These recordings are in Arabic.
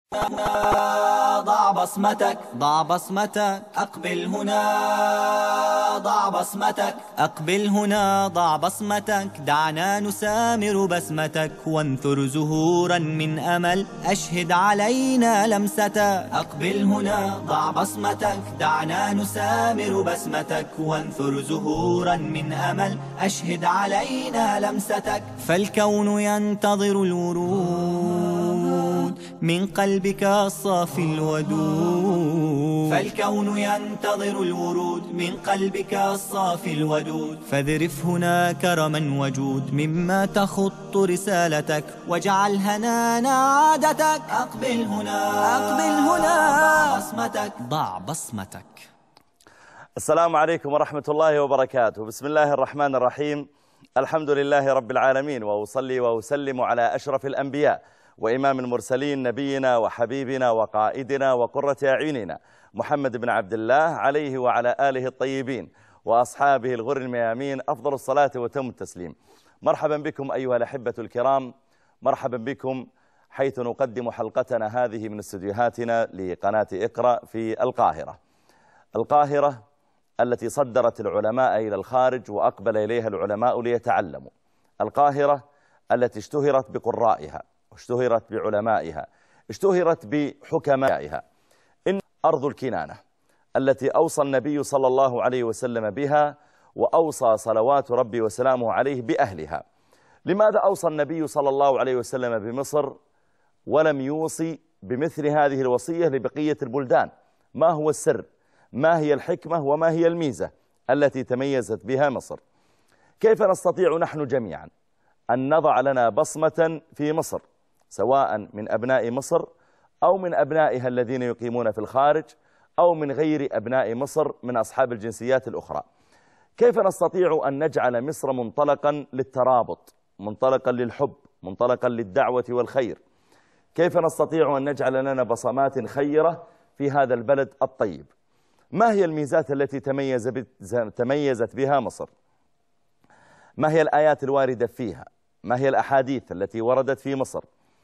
ضع بصمتك، ضع بصمتك، أقبل هنا. ضع بصمتك، أقبل هنا. ضع بصمتك، دعنا نسامر بسمتك، وانثر زهورا من أمل، أشهد علينا لمستك. أقبل هنا، ضع بصمتك، دعنا نسامر بسمتك، وانثر زهورا من أمل، أشهد علينا لمستك. فالكون ينتظر الورود من قلبك الصافي الودود. فالكون ينتظر الورود من قلبك الصافي الودود. فاذرف هنا كرما وجود مما تخط رسالتك، واجعل هنانا عادتك. أقبل هنا، أقبل هنا. ضع بصمتك، ضع بصمتك. السلام عليكم ورحمة الله وبركاته. بسم الله الرحمن الرحيم. الحمد لله رب العالمين، وأصلي وأسلم على أشرف الأنبياء وإمام المرسلين، نبينا وحبيبنا وقائدنا وقرة أعيننا محمد بن عبد الله، عليه وعلى آله الطيبين وأصحابه الغر الميامين أفضل الصلاة وتم التسليم. مرحبا بكم أيها الأحبة الكرام، مرحبا بكم حيث نقدم حلقتنا هذه من استديوهاتنا لقناة إقرأ في القاهرة. القاهرة التي صدرت العلماء إلى الخارج وأقبل إليها العلماء ليتعلموا. القاهرة التي اشتهرت بقرائها، اشتهرت بعلمائها، اشتهرت بحكمائها. إن أرض الكنانة التي أوصى النبي صلى الله عليه وسلم بها، وأوصى صلوات ربي وسلامه عليه بأهلها. لماذا أوصى النبي صلى الله عليه وسلم بمصر ولم يوصي بمثل هذه الوصية لبقية البلدان؟ ما هو السر؟ ما هي الحكمة وما هي الميزة التي تميزت بها مصر؟ كيف نستطيع نحن جميعا أن نضع لنا بصمة في مصر، سواء من أبناء مصر أو من أبنائها الذين يقيمون في الخارج أو من غير أبناء مصر من أصحاب الجنسيات الأخرى؟ كيف نستطيع أن نجعل مصر منطلقا للترابط، منطلقا للحب، منطلقا للدعوة والخير؟ كيف نستطيع أن نجعل لنا بصمات خيرة في هذا البلد الطيب؟ ما هي الميزات التي تميزت بها مصر؟ ما هي الآيات الواردة فيها؟ ما هي الأحاديث التي وردت في مصر؟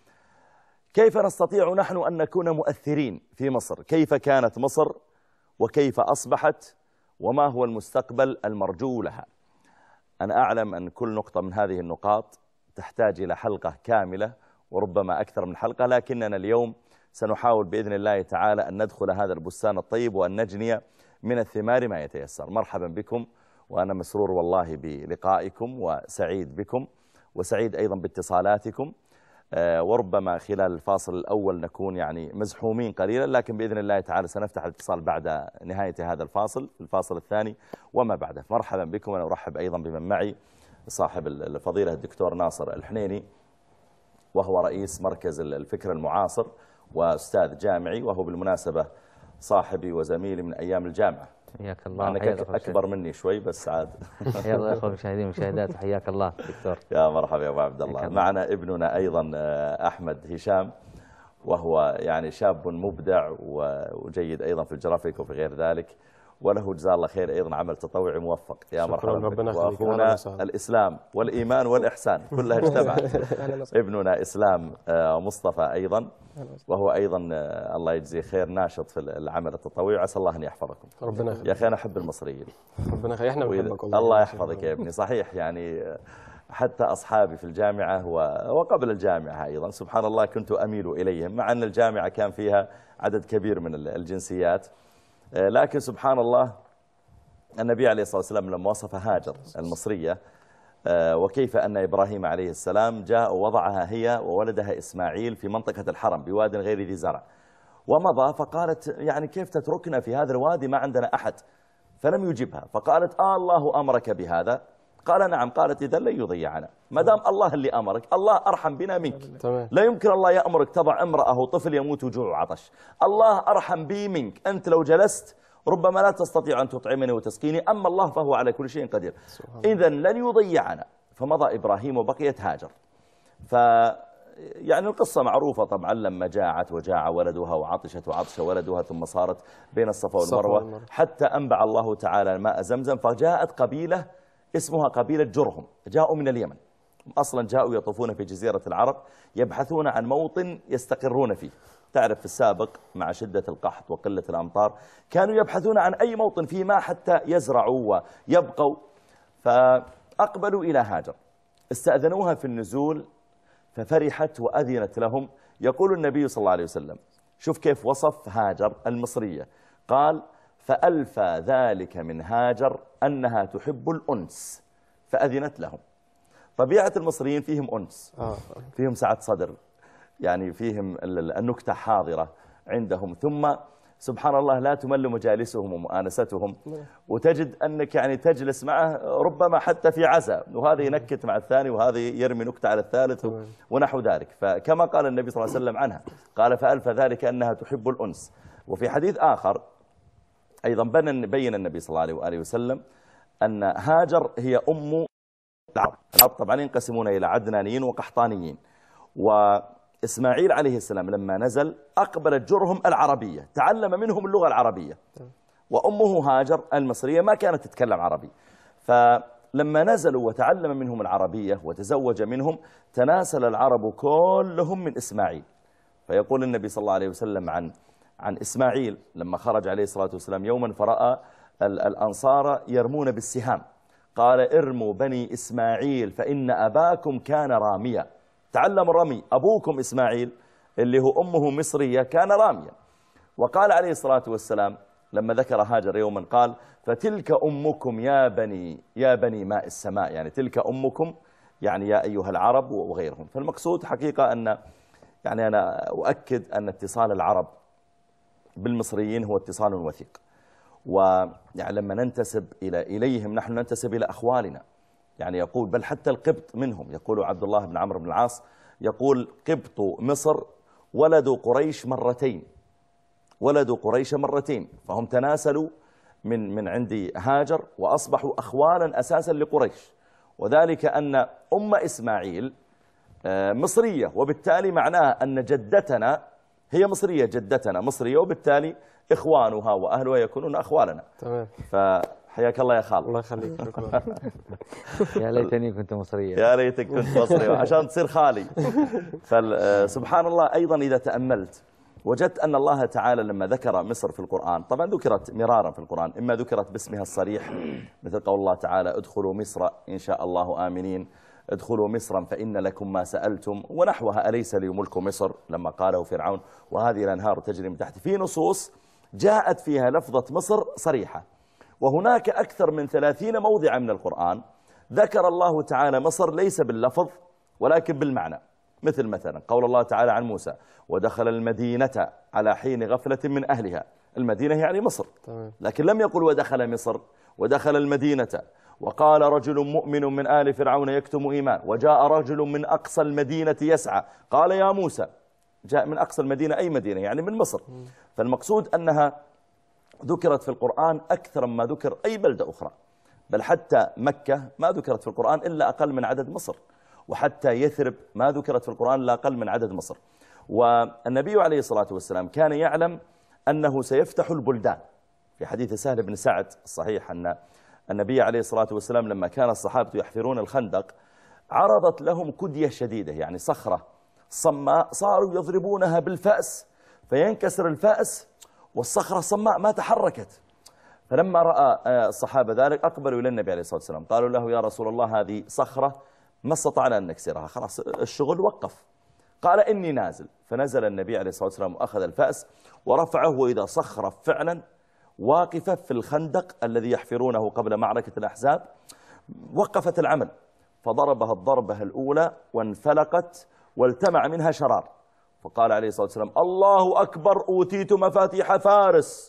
كيف نستطيع نحن أن نكون مؤثرين في مصر؟ كيف كانت مصر وكيف أصبحت وما هو المستقبل المرجو لها؟ أنا أعلم أن كل نقطة من هذه النقاط تحتاج إلى حلقة كاملة وربما أكثر من حلقة، لكننا اليوم سنحاول بإذن الله تعالى أن ندخل هذا البستان الطيب وأن نجني من الثمار ما يتيسر. مرحبا بكم، وأنا مسرور والله بلقائكم وسعيد بكم، وسعيد أيضا باتصالاتكم. وربما خلال الفاصل الأول نكون يعني مزحومين قليلا، لكن بإذن الله تعالى سنفتح الاتصال بعد نهاية هذا الفاصل، في الفاصل الثاني وما بعده. مرحبا بكم، وأنا أرحب أيضا بمن معي، صاحب الفضيلة الدكتور ناصر الحنيني، وهو رئيس مركز الفكر المعاصر وأستاذ جامعي، وهو بالمناسبة صاحبي وزميلي من أيام الجامعة. حياك الله. أنك أكبر مني شوي بس عاد. حيا الله أخوة المشاهدين والمشاهدات، حياك الله دكتور. يا مرحبا يا أبو عبد الله. معنا ابننا أيضا أحمد هشام، وهو يعني شاب مبدع وجيد أيضا في الجرافيك وفي غير ذلك، وله جزاه الله خير أيضا عمل تطوعي موفق. يا مرحبا بك. وأخونا الإسلام والإيمان والإحسان كلها اجتمعت. ابننا إسلام مصطفى أيضا، وهو أيضا الله يجزيه خير ناشط في العمل التطوعي، عسى الله أن يحفظكم. ربنا يخليك. يا أخي أنا أحب المصريين. ربنا يخليك، احنا بنحبك والله. الله يحفظك يا ابني. صحيح يعني حتى أصحابي في الجامعة وقبل الجامعة أيضا سبحان الله كنت أميل إليهم، مع أن الجامعة كان فيها عدد كبير من الجنسيات، لكن سبحان الله النبي عليه الصلاة والسلام لما وصف هاجر المصرية وكيف أن إبراهيم عليه السلام جاء ووضعها هي وولدها إسماعيل في منطقة الحرم بواد غير ذي زرع، ومضى فقالت يعني كيف تتركنا في هذا الوادي ما عندنا أحد؟ فلم يجبها، فقالت الله أمرك بهذا؟ قال نعم. قالت إذا لن يضيعنا، ما دام الله اللي أمرك، الله أرحم بنا منك. لا يمكن الله يأمرك تضع امرأة وطفل يموت وجوع وعطش، الله أرحم بي منك. أنت لو جلست ربما لا تستطيع أن تطعمني وتسقيني، أما الله فهو على كل شيء قدير، إذا لن يضيعنا. فمضى إبراهيم وبقيت هاجر. يعني القصة معروفة طبعا، لما جاعت وجاع ولدها وعطشت وعطش ولدها، ثم صارت بين الصفا والمروة حتى أنبع الله تعالى ماء زمزم، فجاءت قبيلة اسمها قبيلة جرهم، جاءوا من اليمن أصلا جاءوا يطوفون في جزيرة العرب يبحثون عن موطن يستقرون فيه. تعرف في السابق مع شدة القحط وقلة الأمطار كانوا يبحثون عن أي موطن فيه ماء حتى يزرعوا ويبقوا، فأقبلوا إلى هاجر، استأذنوها في النزول ففرحت وأذنت لهم. يقول النبي صلى الله عليه وسلم، شوف كيف وصف هاجر المصرية، قال فألفى ذلك من هاجر أنها تحب الأنس فأذنت لهم. طبيعة المصريين فيهم أنس، فيهم سعة صدر، يعني فيهم النكتة حاضرة عندهم، ثم سبحان الله لا تمل مجالسهم ومؤانستهم، وتجد أنك يعني تجلس معه ربما حتى في عزاء، وهذا ينكت مع الثاني وهذا يرمي نكتة على الثالث ونحو ذلك. فكما قال النبي صلى الله عليه وسلم عنها، قال فألف ذلك أنها تحب الأنس. وفي حديث آخر أيضا بين النبي صلى الله عليه وسلم أن هاجر هي أم العرب. العرب طبعا ينقسمون إلى عدنانيين وقحطانيين، وإسماعيل عليه السلام لما نزل أقبلت جرهم العربية، تعلم منهم اللغة العربية، وأمه هاجر المصرية ما كانت تتكلم عربي، فلما نزلوا وتعلم منهم العربية وتزوج منهم تناسل العرب كلهم من إسماعيل. فيقول النبي صلى الله عليه وسلم عن إسماعيل لما خرج عليه الصلاة والسلام يوما فرأى الأنصار يرمون بالسهام، قال ارموا بني إسماعيل فإن أباكم كان راميا. تعلم الرمي، أبوكم إسماعيل اللي هو أمه مصرية كان راميا. وقال عليه الصلاة والسلام لما ذكر هاجر يوما قال فتلك أمكم يا بني ماء السماء، يعني تلك أمكم يعني يا أيها العرب وغيرهم. فالمقصود حقيقة أن يعني أنا أؤكد أن اتصال العرب بالمصريين هو اتصال وثيق، ويعني لما ننتسب إليهم نحن ننتسب إلى أخوالنا. يعني يقول بل حتى القبط منهم، يقول عبد الله بن عمرو بن العاص يقول قبط مصر ولدوا قريش مرتين، ولدوا قريش مرتين، فهم تناسلوا من عند هاجر وأصبحوا أخوالا أساسا لقريش، وذلك أن أم إسماعيل مصرية، وبالتالي معناها أن جدتنا هي مصرية، جدتنا مصرية، وبالتالي إخوانها وأهلها يكونون أخوالنا. تمام. فحياك الله يا خالد. الله يخليك. يا ليتني كنت مصريا. يا ليتك كنت مصري عشان تصير خالي. فسبحان الله أيضا إذا تأملت وجدت أن الله تعالى لما ذكر مصر في القرآن، طبعا ذكرت مرارا في القرآن، إما ذكرت باسمها الصريح مثل قول الله تعالى ادخلوا مصر إن شاء الله آمنين، ادخلوا مصرا فإن لكم ما سألتم، ونحوها أليس لي ملك مصر لما قاله فرعون وهذه الأنهار تجري من تحت. في نصوص جاءت فيها لفظة مصر صريحة، وهناك أكثر من 30 موضع من القرآن ذكر الله تعالى مصر ليس باللفظ ولكن بالمعنى، مثلا قول الله تعالى عن موسى ودخل المدينة على حين غفلة من أهلها، المدينة يعني مصر، لكن لم يقل ودخل مصر، ودخل المدينة. وقال رجل مؤمن من آل فرعون يكتم إيمان، وجاء رجل من أقصى المدينة يسعى، قال يا موسى، جاء من أقصى المدينة أي مدينة؟ يعني من مصر. فالمقصود أنها ذكرت في القرآن أكثر ما ذكر أي بلدة أخرى، بل حتى مكة ما ذكرت في القرآن إلا أقل من عدد مصر، وحتى يثرب ما ذكرت في القرآن إلا أقل من عدد مصر. والنبي عليه الصلاة والسلام كان يعلم أنه سيفتح البلدان. في حديث سهل بن سعد الصحيح أن النبي عليه الصلاة والسلام لما كان الصحابة يحفرون الخندق عرضت لهم كدية شديدة، يعني صخرة صماء، صاروا يضربونها بالفأس فينكسر الفأس والصخرة صماء ما تحركت. فلما رأى الصحابة ذلك أقبلوا إلى النبي عليه الصلاة والسلام، قالوا له يا رسول الله هذه صخرة ما استطعنا أن نكسرها، خلاص الشغل وقف. قال إني نازل، فنزل النبي عليه الصلاة والسلام وأخذ الفأس ورفعه، وإذا صخرة فعلا واقفة في الخندق الذي يحفرونه قبل معركة الأحزاب، وقفت العمل فضربها الضربة الأولى وانفلقت والتمع منها شرار، فقال عليه الصلاة والسلام الله أكبر أوتيت مفاتيح فارس،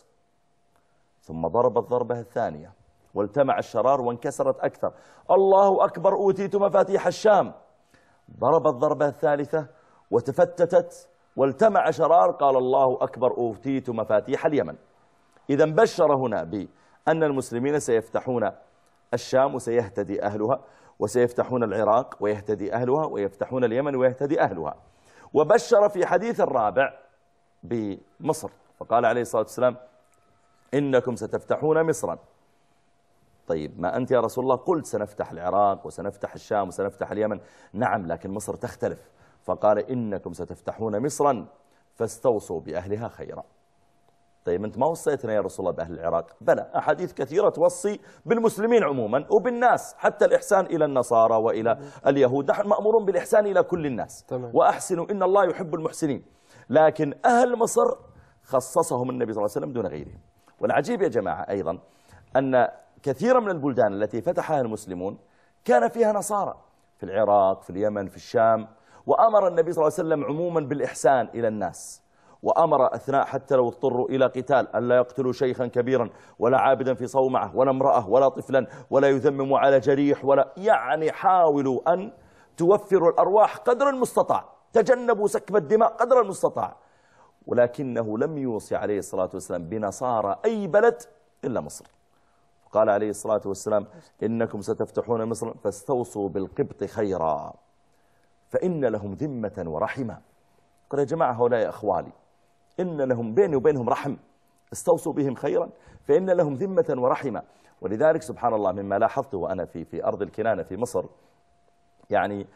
ثم ضرب الضربة الثانية والتمع الشرار وانكسرت أكثر، الله أكبر أوتيت مفاتيح الشام، ضرب الضربة الثالثة وتفتتت والتمع شرار، قال الله أكبر أوتيت مفاتيح اليمن. إذا بشر هنا بأن المسلمين سيفتحون الشام وسيهتدي أهلها، وسيفتحون العراق ويهتدي أهلها، ويفتحون اليمن ويهتدي أهلها. وبشر في حديث الرابع بمصر، فقال عليه الصلاة والسلام إنكم ستفتحون مصرا طيب ما أنت يا رسول الله قلت سنفتح العراق وسنفتح الشام وسنفتح اليمن. نعم لكن مصر تختلف. فقال إنكم ستفتحون مصرا فاستوصوا بأهلها خيرا. طيب أنت ما وصيتنا يا رسول الله بأهل العراق؟ بلى، أحاديث كثيرة توصي بالمسلمين عموما وبالناس، حتى الإحسان إلى النصارى وإلى اليهود. نحن مأمورون بالإحسان إلى كل الناس. وأحسنوا إن الله يحب المحسنين. لكن أهل مصر خصصهم النبي صلى الله عليه وسلم دون غيرهم. والعجيب يا جماعة أيضا أن كثيرا من البلدان التي فتحها المسلمون كان فيها نصارى، في العراق، في اليمن، في الشام. وأمر النبي صلى الله عليه وسلم عموما بالإحسان إلى الناس، وأمر أثناء حتى لو اضطروا إلى قتال ألا يقتلوا شيخا كبيرا ولا عابدا في صومعة ولا امرأة ولا طفلا ولا يذمموا على جريح ولا، يعني حاولوا أن توفروا الأرواح قدر المستطاع، تجنبوا سكب الدماء قدر المستطاع. ولكنه لم يوصي عليه الصلاة والسلام بنصارى أي بلد إلا مصر. قال عليه الصلاة والسلام إنكم ستفتحون مصر فاستوصوا بالقبط خيرا فإن لهم ذمة ورحمة. قال يا جماعة هؤلاء أخوالي، إن لهم بيني وبينهم رحم، استوصوا بهم خيرا فإن لهم ذمة ورحمة. ولذلك سبحان الله مما لاحظته وأنا في أرض الكنانة في مصر، يعني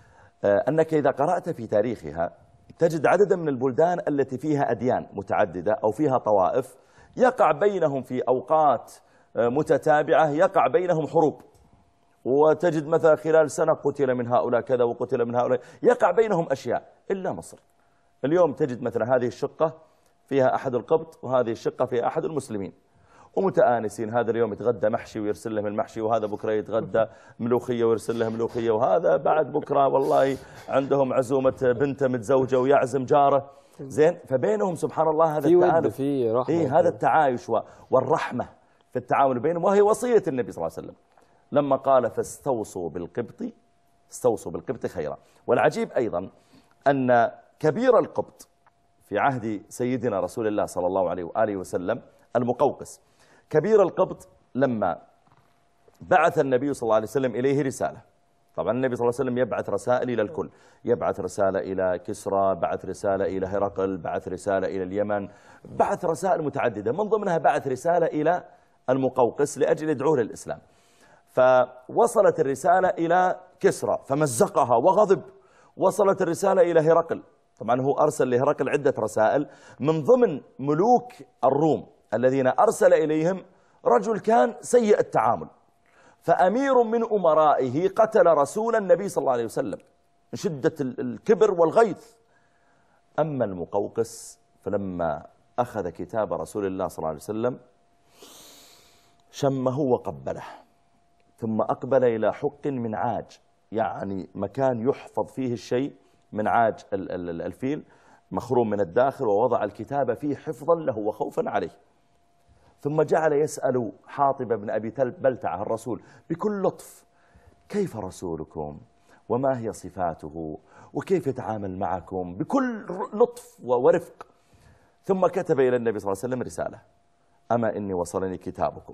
أنك إذا قرأت في تاريخها تجد عددا من البلدان التي فيها أديان متعددة أو فيها طوائف يقع بينهم في أوقات متتابعة يقع بينهم حروب، وتجد مثلا خلال سنة قتل من هؤلاء كذا وقتل من هؤلاء، يقع بينهم أشياء. إلا مصر اليوم تجد مثلا هذه الشقة فيها أحد القبط وهذه الشقة فيها أحد المسلمين ومتآنسين، هذا اليوم يتغدى محشي ويرسل لهم المحشي، وهذا بكرة يتغدى ملوخية ويرسل لهم ملوخية، وهذا بعد بكرة والله عندهم عزومة بنته متزوجة ويعزم جاره. زين، فبينهم سبحان الله هذا التآلف، في رحمة، هذا التعايش والرحمة في التعامل بينهم، وهي وصية النبي صلى الله عليه وسلم لما قال فاستوصوا بالقبط خيرا. والعجيب أيضا أن كبير القبط في عهد سيدنا رسول الله صلى الله عليه وآله وسلم المقوقس، كبير القبط لما بعث النبي صلى الله عليه وسلم إليه رسالة. طبعا النبي صلى الله عليه وسلم يبعث رسائل إلى الكل، يبعث رسالة إلى كسرى، بعث رسالة إلى هرقل، بعث رسالة إلى اليمن، بعث رسائل متعددة، من ضمنها بعث رسالة إلى المقوقس لأجل يدعوه للإسلام. فوصلت الرسالة إلى كسرى فمزقها وغضب، وصلت الرسالة إلى هرقل، طبعا هو أرسل لهرقل عدة رسائل، من ضمن ملوك الروم الذين أرسل إليهم رجل كان سيء التعامل، فأمير من أمرائه قتل رسول النبي صلى الله عليه وسلم من شدة الكبر والغيظ. أما المقوقس فلما أخذ كتاب رسول الله صلى الله عليه وسلم شمه وقبله، ثم أقبل إلى حق من عاج، يعني مكان يحفظ فيه الشيء من عاج الفيل مخروم من الداخل، ووضع الكتاب فيه حفظا له وخوفا عليه. ثم جعل يسأل حاطب بن أبي بلتعة الرسول بكل لطف: كيف رسولكم وما هي صفاته وكيف يتعامل معكم، بكل لطف ورفق. ثم كتب إلى النبي صلى الله عليه وسلم رسالة: أما إني وصلني كتابكم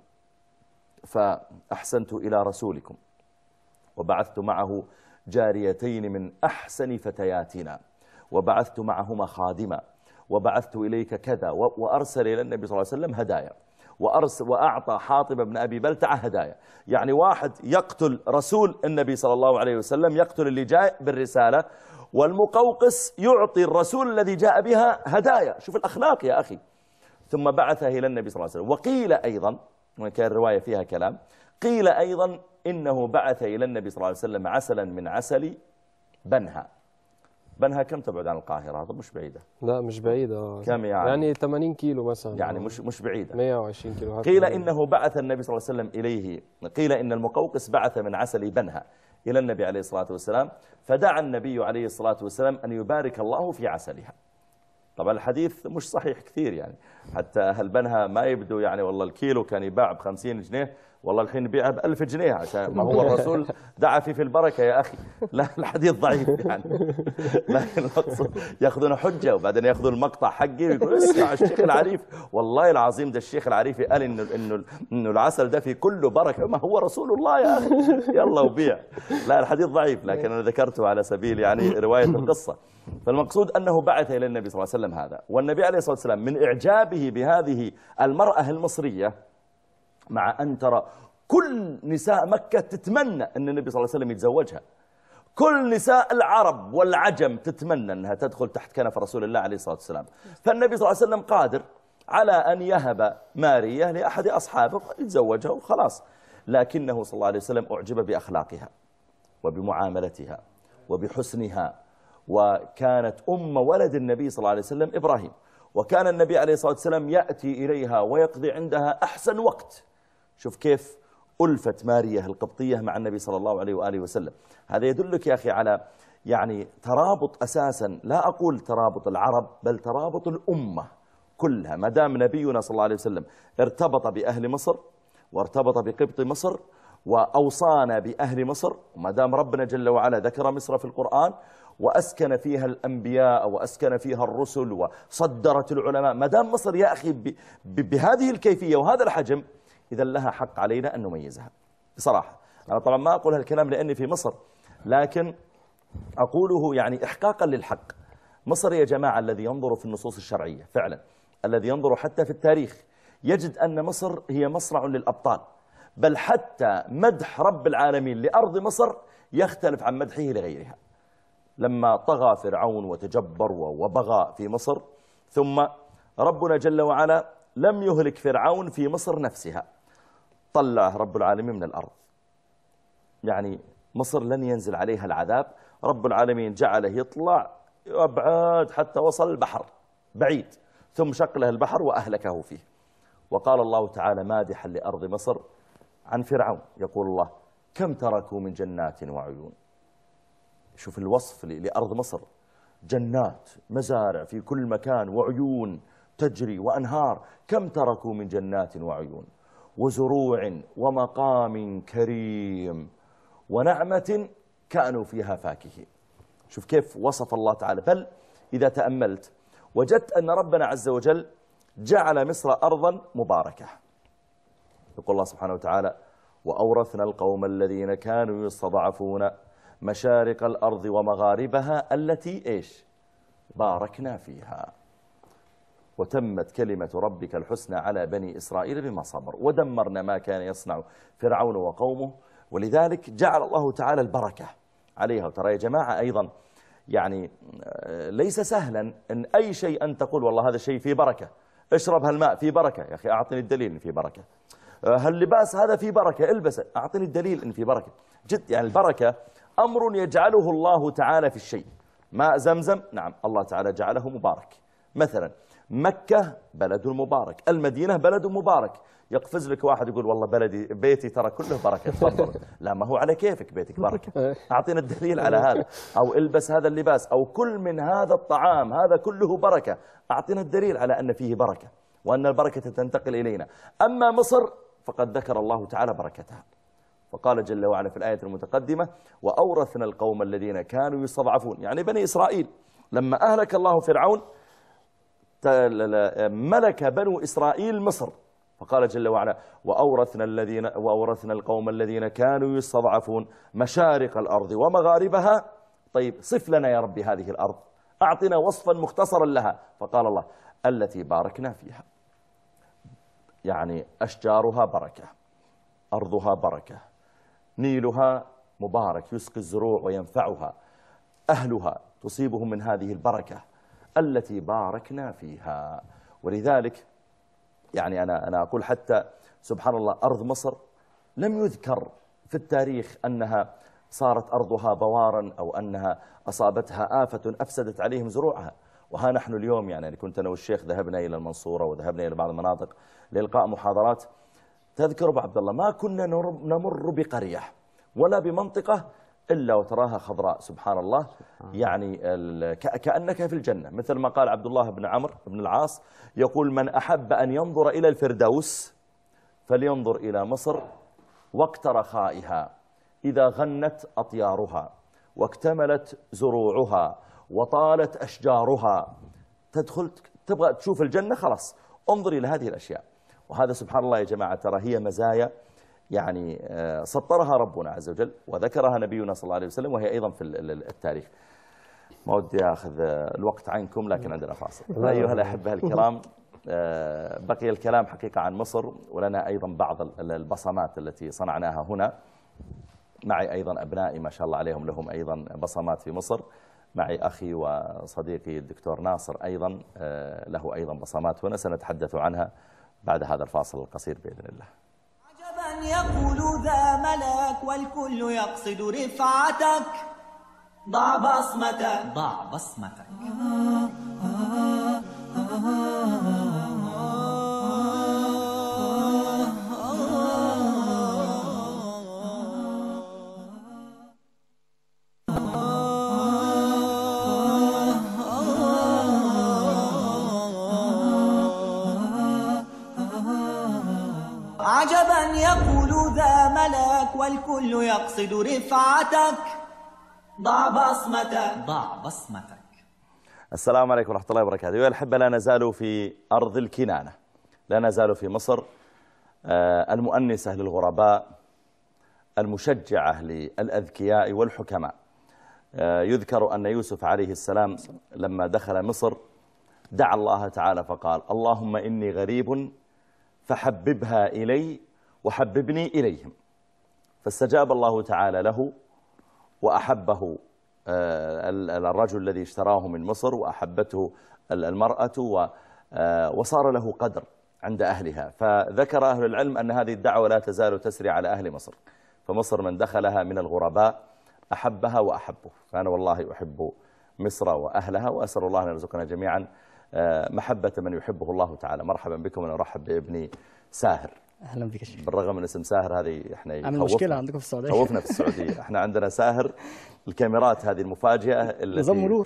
فأحسنت إلى رسولكم وبعثت معه جاريتين من أحسن فتياتنا وبعثت معهما خادما وبعثت إليك كذا، وأرسل إلى النبي صلى الله عليه وسلم هدايا، وأعطى حاطب بن أبي بلتعة هدايا. يعني واحد يقتل رسول النبي صلى الله عليه وسلم، يقتل اللي جاء بالرسالة، والمقوقس يعطي الرسول الذي جاء بها هدايا. شوف الأخلاق يا أخي. ثم بعثه إلى النبي صلى الله عليه وسلم. وقيل أيضا، وكان الرواية فيها كلام، قيل أيضا إنه بعث إلى النبي صلى الله عليه وسلم عسلا من عسل بنها. بنها كم تبعد عن القاهرة؟ هذا مش بعيدة. لا مش بعيدة. كم يعني؟ يعني 80 كيلو مثلا، يعني مش بعيدة، 120 كيلو. قيل إنه بعث النبي صلى الله عليه وسلم إليه، قيل إن المقوقس بعث من عسل بنها إلى النبي عليه الصلاة والسلام، فدعا النبي عليه الصلاة والسلام أن يبارك الله في عسلها. طبعا الحديث مش صحيح كثير، يعني حتى أهل بنها ما يبدو يعني والله الكيلو كان يباع ب50 جنيه، والله الحين نبيعها ب1000 جنيه، عشان ما هو الرسول دعا في البركة يا أخي. لا الحديث ضعيف يعني. لكن المقصود يأخذون حجة وبعدين يأخذوا المقطع حقي ويقول اسمع الشيخ العريف، والله العظيم ده الشيخ العريفي قال إنه العسل ده في كله بركة، ما هو رسول الله يا أخي، يلا وبيع. لا الحديث ضعيف، لكن أنا ذكرته على سبيل يعني رواية القصة. فالمقصود أنه بعث إلى النبي صلى الله عليه وسلم هذا، والنبي عليه الصلاة والسلام من إعجابه بهذه المرأة المصرية، مع أن ترى كل نساء مكة تتمنى أن النبي صلى الله عليه وسلم يتزوجها، كل نساء العرب والعجم تتمنى أنها تدخل تحت كنف رسول الله عليه الصلاة والسلام. فالنبي صلى الله عليه وسلم قادر على أن يهب مارية لأحد أصحابه يتزوجها وخلاص، لكنه صلى الله عليه وسلم أعجب بأخلاقها وبمعاملتها وبحسنها، وكانت أم ولد النبي صلى الله عليه وسلم إبراهيم، وكان النبي عليه الصلاة والسلام يأتي إليها ويقضي عندها أحسن وقت. شوف كيف ألفت مارية القبطية مع النبي صلى الله عليه وآله وسلم. هذا يدلك يا أخي على يعني ترابط أساسا، لا أقول ترابط العرب بل ترابط الأمة كلها. ما دام نبينا صلى الله عليه وسلم ارتبط بأهل مصر وارتبط بقبط مصر وأوصانا بأهل مصر، وما دام ربنا جل وعلا ذكر مصر في القرآن وأسكن فيها الأنبياء وأسكن فيها الرسل وصدرت العلماء، ما دام مصر يا أخي بهذه الكيفية وهذا الحجم، إذا لها حق علينا أن نميزها بصراحة. أنا طبعا ما أقول هالكلام لأني في مصر، لكن أقوله يعني إحقاقا للحق. مصر يا جماعة الذي ينظر في النصوص الشرعية فعلا، الذي ينظر حتى في التاريخ، يجد أن مصر هي مصرع للأبطال، بل حتى مدح رب العالمين لأرض مصر يختلف عن مدحه لغيرها. لما طغى فرعون وتجبر وبغى في مصر، ثم ربنا جل وعلا لم يهلك فرعون في مصر نفسها، طلعه رب العالمين من الأرض. يعني مصر لن ينزل عليها العذاب، رب العالمين جعله يطلع أبعاد حتى وصل البحر بعيد، ثم شق له البحر وأهلكه فيه. وقال الله تعالى مادحا لأرض مصر عن فرعون، يقول الله كم تركوا من جنات وعيون. شوف الوصف لأرض مصر، جنات مزارع في كل مكان وعيون تجري وأنهار، كم تركوا من جنات وعيون وزروع ومقام كريم ونعمة كانوا فيها فاكهين. شوف كيف وصف الله تعالى. بل إذا تأملت وجدت أن ربنا عز وجل جعل مصر أرضا مباركة. يقول الله سبحانه وتعالى وأورثنا القوم الذين كانوا يستضعفون مشارق الأرض ومغاربها التي إيش باركنا فيها، وتمت كلمة ربك الحسنى على بني إسرائيل بما صبر ودمرنا ما كان يصنع فرعون وقومه. ولذلك جعل الله تعالى البركة عليها. وترى يا جماعة أيضا يعني ليس سهلا أن أي شيء أن تقول والله هذا الشيء فيه بركة، اشرب هالماء فيه بركة، يا أخي أعطني الدليل إن فيه بركة. هاللباس هذا فيه بركة البسه، أعطني الدليل إن فيه بركة. جد يعني البركة أمر يجعله الله تعالى في الشيء. ماء زمزم نعم الله تعالى جعله مبارك. مثلا مكة بلد مبارك، المدينة بلد مبارك. يقفز لك واحد يقول والله بلدي بيتي ترى كله بركة، تفضل. لا ما هو على كيفك بيتك بركة، أعطينا الدليل على هذا. أو البس هذا اللباس، أو كل من هذا الطعام، هذا كله بركة، أعطينا الدليل على أن فيه بركة وأن البركة تنتقل إلينا. أما مصر فقد ذكر الله تعالى بركتها، وقال جل وعلا في الآية المتقدمة وأورثنا القوم الذين كانوا يستضعفون، يعني بني إسرائيل. لما أهلك الله فرعون ملك بنو إسرائيل مصر، فقال جل وعلا وأورثنا القوم الذين كانوا يستضعفون مشارق الأرض ومغاربها. طيب صف لنا يا ربي هذه الأرض، أعطنا وصفا مختصرا لها. فقال الله التي باركنا فيها، يعني أشجارها بركة، أرضها بركة، نيلها مبارك يسقي الزروع وينفعها، أهلها تصيبهم من هذه البركة التي باركنا فيها. ولذلك يعني أنا أقول حتى سبحان الله أرض مصر لم يذكر في التاريخ أنها صارت أرضها بوارا أو أنها أصابتها آفة أفسدت عليهم زروعها. وها نحن اليوم يعني كنت أنا والشيخ ذهبنا إلى المنصورة وذهبنا إلى بعض المناطق لإلقاء محاضرات. تذكر أبو عبد الله ما كنا نمر بقرية ولا بمنطقة إلا وتراها خضراء سبحان الله، يعني كأنك في الجنة. مثل ما قال عبد الله بن عمرو بن العاص يقول من أحب أن ينظر إلى الفردوس فلينظر إلى مصر وقت رخائها إذا غنت أطيارها واكتملت زروعها وطالت أشجارها. تدخل تبغى تشوف الجنة خلاص انظر إلى هذه الأشياء. وهذا سبحان الله يا جماعة ترى هي مزايا يعني سطرها ربنا عز وجل وذكرها نبينا صلى الله عليه وسلم، وهي أيضا في التاريخ. ما ودي أخذ الوقت عنكم لكن عندنا فاصل. أيها الأحبة الكرام، بقي الكلام حقيقة عن مصر، ولنا أيضا بعض البصمات التي صنعناها هنا. معي أيضا أبنائي ما شاء الله عليهم لهم أيضا بصمات في مصر. معي أخي وصديقي الدكتور ناصر أيضا له أيضا بصمات هنا، سنتحدث عنها بعد هذا الفاصل القصير بإذن الله. عجبا يقول ذا ملك والكل يقصد رفعتك، ضع بصمتك ضع بصمتك. عجبا يقول ذا ملك والكل يقصد رفعتك، ضع بصمتك ضع بصمتك. السلام عليكم ورحمة الله وبركاته. أيها الأحبة، لا نزال في أرض الكنانة، لا نزال في مصر المؤنسة للغرباء، المشجعة للأذكياء والحكماء. يذكر أن يوسف عليه السلام لما دخل مصر دعا الله تعالى فقال: اللهم إني غريب فحببها إلي وحببني إليهم، فاستجاب الله تعالى له وأحبه الرجل الذي اشتراه من مصر، وأحبته المرأة، وصار له قدر عند أهلها. فذكر أهل العلم أن هذه الدعوة لا تزال تسري على أهل مصر، فمصر من دخلها من الغرباء أحبها وأحبه. فأنا والله أحب مصر وأهلها، وأسأل الله أن يرزقنا جميعا محبة من يحبه الله تعالى. مرحبا بكم، أنا أرحب بابني ساهر. اهلا بك يا شيخ. بالرغم من اسم ساهر هذه احنا عامل مشكله عندكم في السعوديه. خوفنا في السعوديه. احنا عندنا ساهر الكاميرات هذه المفاجئه نظام مرور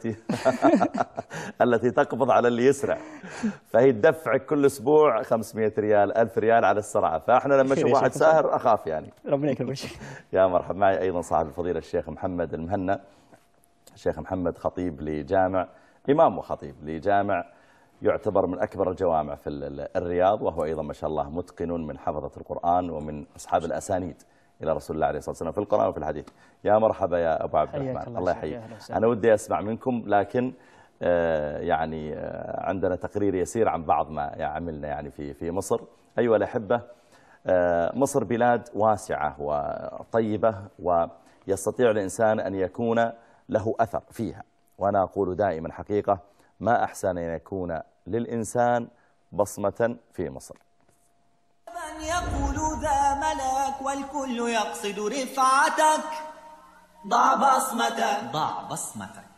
التي تقبض على اللي يسرع، فهي تدفعك كل اسبوع 500 ريال 1000 ريال على السرعه. فاحنا لما نشوف واحد ساهر اخاف يعني. ربنا يكرمك. يا مرحبا. معي ايضا صاحب الفضيله الشيخ محمد المهنا. الشيخ محمد خطيب لجامع، امام وخطيب لجامع يعتبر من أكبر الجوامع في الرياض، وهو أيضا ما شاء الله متقن من حفظة القرآن ومن أصحاب الأسانيد إلى رسول الله عليه الصلاة والسلام في القرآن وفي الحديث. يا مرحبا يا أبو عبد الرحمن، الله يحييك. أنا ودي أسمع منكم، لكن يعني عندنا تقرير يسير عن بعض ما عملنا يعني في مصر. أيها الأحبة، مصر بلاد واسعة وطيبة، ويستطيع الإنسان أن يكون له أثر فيها. وأنا أقول دائما حقيقة ما أحسن أن يكون للإنسان بصمة في مصر. من يقول ذا ملك والكل يقصد رفعتك، ضع بصمتك ضع بصمتك.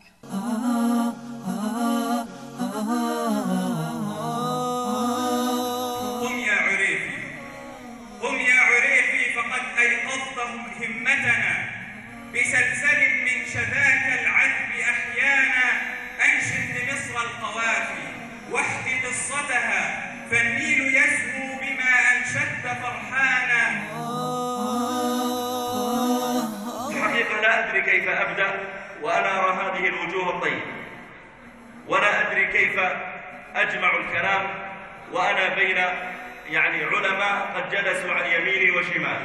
قم يا عريفي، قم يا عريفي، فقد أيقظت همتنا بسلسل من شذاك العذب أحيانا. أنشد لمصر القوافي واحكي قصتها، فالنيل يزهو بما أنشدت فرحانا. الحقيقة لا أدري كيف أبدأ وأنا أرى هذه الوجوه الطيبة، ولا أدري كيف أجمع الكلام وأنا بين يعني علماء قد جلسوا عن يميني وشمالي.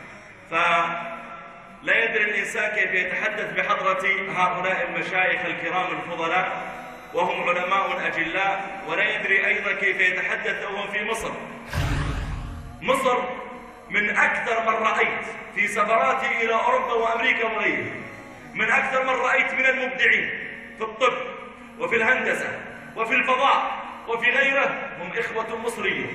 لا يدري الإنسان كيف يتحدث بحضرة هؤلاء المشايخ الكرام الفضلاء، وهم علماء أجلاء، ولا يدري أيضا كيف يتحدث وهو في مصر. مصر من أكثر من رأيت في سفراتي إلى أوروبا وأمريكا وغيرها، من أكثر من رأيت من المبدعين في الطب وفي الهندسة وفي الفضاء وفي غيره هم إخوة مصريون.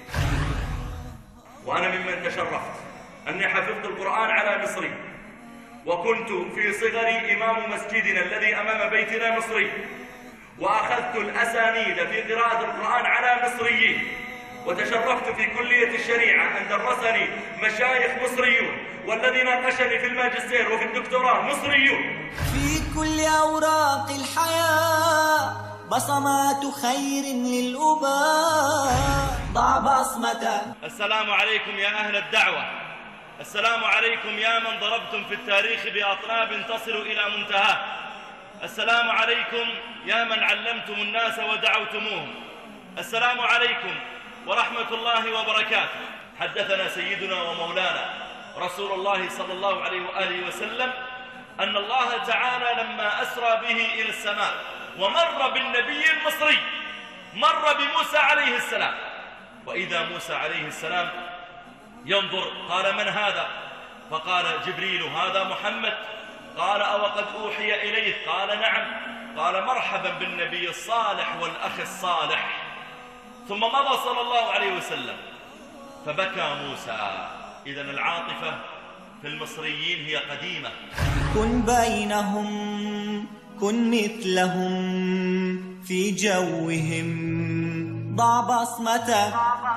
وأنا ممن تشرفت أني حفظت القرآن على مصري، وكنت في صغري إمام مسجدنا الذي أمام بيتنا مصري، وأخذت الأسانيد في قراءة القرآن على مصريين، وتشرفت في كلية الشريعة أن درسني مشايخ مصريون، والذي ناقشني في الماجستير وفي الدكتوراه مصريون. في كل أوراق الحياة بصمات خير للأباء، ضع بصمتك. السلام عليكم يا أهل الدعوة، السلام عليكم يا من ضربتم في التاريخ بأطناب تصل إلى منتهى، السلام عليكم يا من علمتم الناس ودعوتموهم، السلام عليكم ورحمة الله وبركاته. حدثنا سيدنا ومولانا رسول الله صلى الله عليه وآله وسلم أن الله تعالى لما أسرى به إلى السماء ومر بالنبي المصري مر بموسى عليه السلام، وإذا موسى عليه السلام ينظر، قال: من هذا؟ فقال جبريل: هذا محمد. قال: أوقد أوحي إليه؟ قال: نعم. قال: مرحبا بالنبي الصالح والأخ الصالح. ثم مضى صلى الله عليه وسلم فبكى موسى. إذن العاطفة في المصريين هي قديمة. كن بينهم، كن مثلهم في جوهم، ضع بصمته.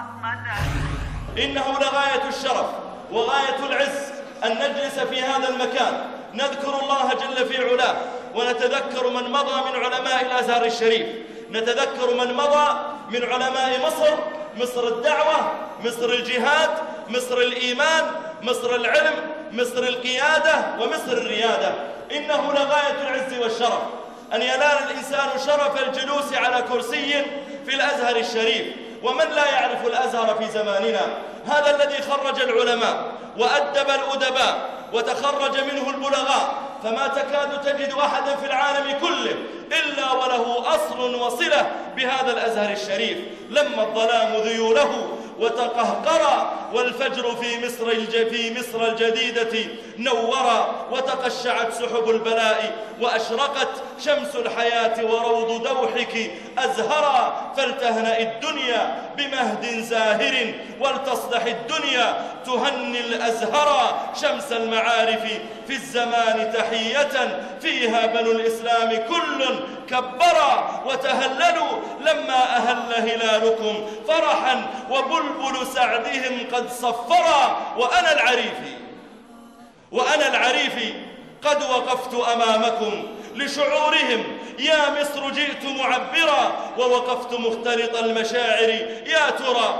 إنه لغاية الشرف وغاية العز أن نجلس في هذا المكان نذكر الله جل في علاه، ونتذكر من مضى من علماء الأزهر الشريف، نتذكر من مضى من علماء مصر، مصر الدعوة، مصر الجهاد، مصر الإيمان، مصر العلم، مصر القيادة، ومصر الريادة. إنه لغاية العز والشرف أن ينال الإنسان شرف الجلوس على كرسي في الأزهر الشريف. ومن لا يعرف الأزهر في زماننا؟ هذا الذي خرج العلماء وأدب الأدباء وتخرج منه البلغاء، فما تكاد تجد أحدا في العالم كله إلا وله أصل وصلة بهذا الأزهر الشريف. لما الظلام ذيوله وتقهقرا، والفجر في مصر الجديدة نورا، وتقشعت سحب البلاء وأشرقت شمس الحياة، وروض دوحك أزهرا، فلتهنأ الدنيا بمهد زاهر، ولتصلح الدنيا تهني الأزهر، شمس المعارف في الزمان تحية، فيها بنو الإسلام كل كبرا، وتهللوا لما أهل هلالكم فرحا، وبلبل سعدهم قد صفرا. وأنا العريف قد وقفت أمامكم لشعورهم، يا مصر جئت معبرا، ووقفت مختلط المشاعر، يا ترى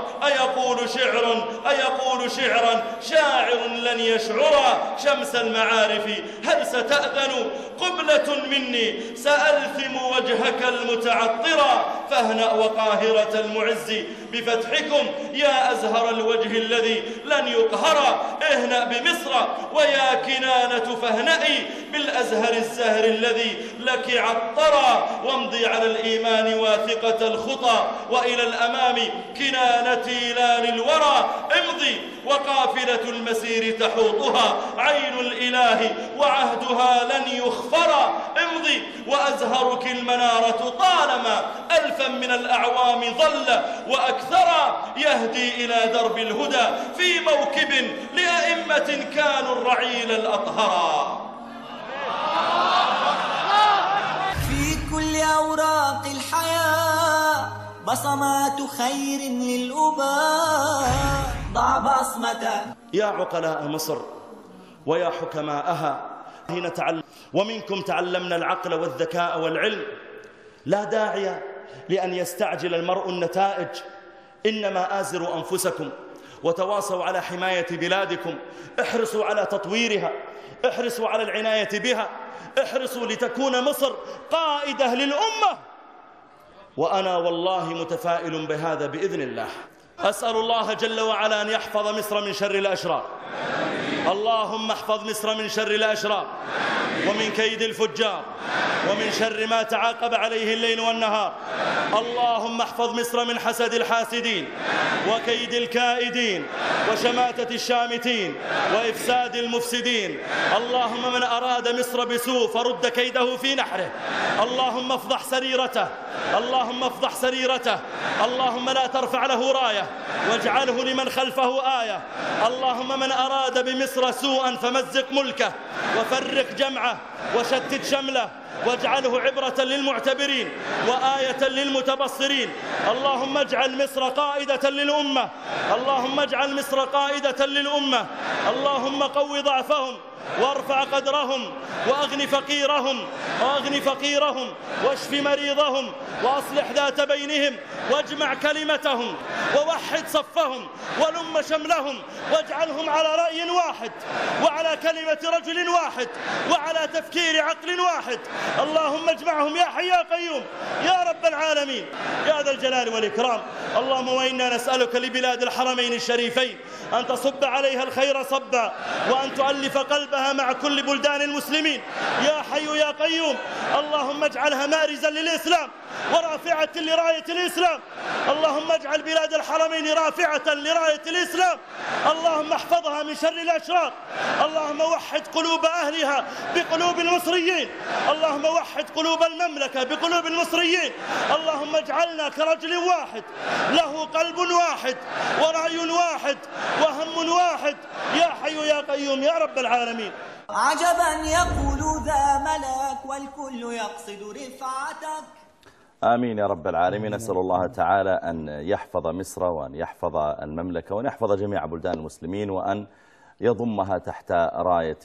أيقول شعرا شاعر لن يشعرا، شمس المعارف هل ستأذن قبلة مني، سألثم وجهك المتعطرا، فاهنأ وقاهرة المعز بفتحكم، يا أزهر الوجه الذي لن يقهرا، اهنأ بمصر، ويا كنانة فاهنئي بالأزهر الزهر الذي لك عطرا، وامضي على الإيمان واثقة الخطى، وإلى الأمام كنانتي لا للورى، امضي وقافلة المسير تحوطها عين الإله، وعهدها لن يخفرا، امضي وأزهرك المنارة طالما ألفا من الأعوام ظل وأكثرا، يهدي إلى درب الهدى في موكب لأئمة كانوا الرعيل الأطهرا. في كل أوراق الحياة بصمات خير للأباء، ضع بصمته. يا عقلاء مصر ويا حكماءها، ومنكم تعلمنا العقل والذكاء والعلم، لا داعي لأن يستعجل المرء النتائج، إنما آزروا أنفسكم وتواصوا على حماية بلادكم، احرصوا على تطويرها، احرصوا على العناية بها، احرصوا لتكون مصر قائدة للأمة. وأنا والله متفائل بهذا بإذن الله. أسأل الله جل وعلا أن يحفظ مصر من شر الأشرار. اللهم احفظ مصر من شر الأشرار ومن كيد الفجار ومن شر ما تعاقب عليه الليل والنهار. اللهم احفظ مصر من حسد الحاسدين وكيد الكائدين وشماتة الشامتين وإفساد المفسدين. اللهم من أراد مصر بسوء فرد كيده في نحره. اللهم افضح سريرته، اللهم افضح سريرته، اللهم لا ترفع له راية واجعله لمن خلفه آية. اللهم من أراد بمصر سوءا فمزق ملكه وفرق جمعه وشتت شمله، واجعله عبرة للمعتبرين وآية للمتبصرين. اللهم اجعل مصر قائدة للأمة، اللهم اجعل مصر قائدة للأمة. اللهم قو ضعفهم وارفع قدرهم وأغن فقيرهم واشف مريضهم وأصلح ذات بينهم واجمع كلمتهم ووحد صفهم ولم شملهم، واجعلهم على رأي واحد وعلى كلمة رجل واحد وعلى تفكير عقل واحد. اللهم اجمعهم يا حي يا قيوم يا رب العالمين يا ذا الجلال والإكرام. اللهم وإنا نسألك لبلاد الحرمين الشريفين أن تصب عليها الخير صبا، وأن تؤلف قلب واحتسابها مع كل بلدان المسلمين يا حي يا قيوم. اللهم اجعلها مارزا للإسلام ورافعة لراية الإسلام. اللهم اجعل بلاد الحرمين رافعة لراية الإسلام. اللهم احفظها من شر الأشرار. اللهم وحد قلوب أهلها بقلوب المصريين. اللهم وحد قلوب المملكة بقلوب المصريين. اللهم اجعلنا كرجل واحد له قلب واحد ورأي واحد وهم واحد يا حي يا قيوم يا رب العالمين. عجبا يقول ذا ملك والكل يقصد رفعتك. آمين يا رب العالمين. أسأل الله تعالى أن يحفظ مصر وأن يحفظ المملكة وأن يحفظ جميع بلدان المسلمين وأن يضمها تحت راية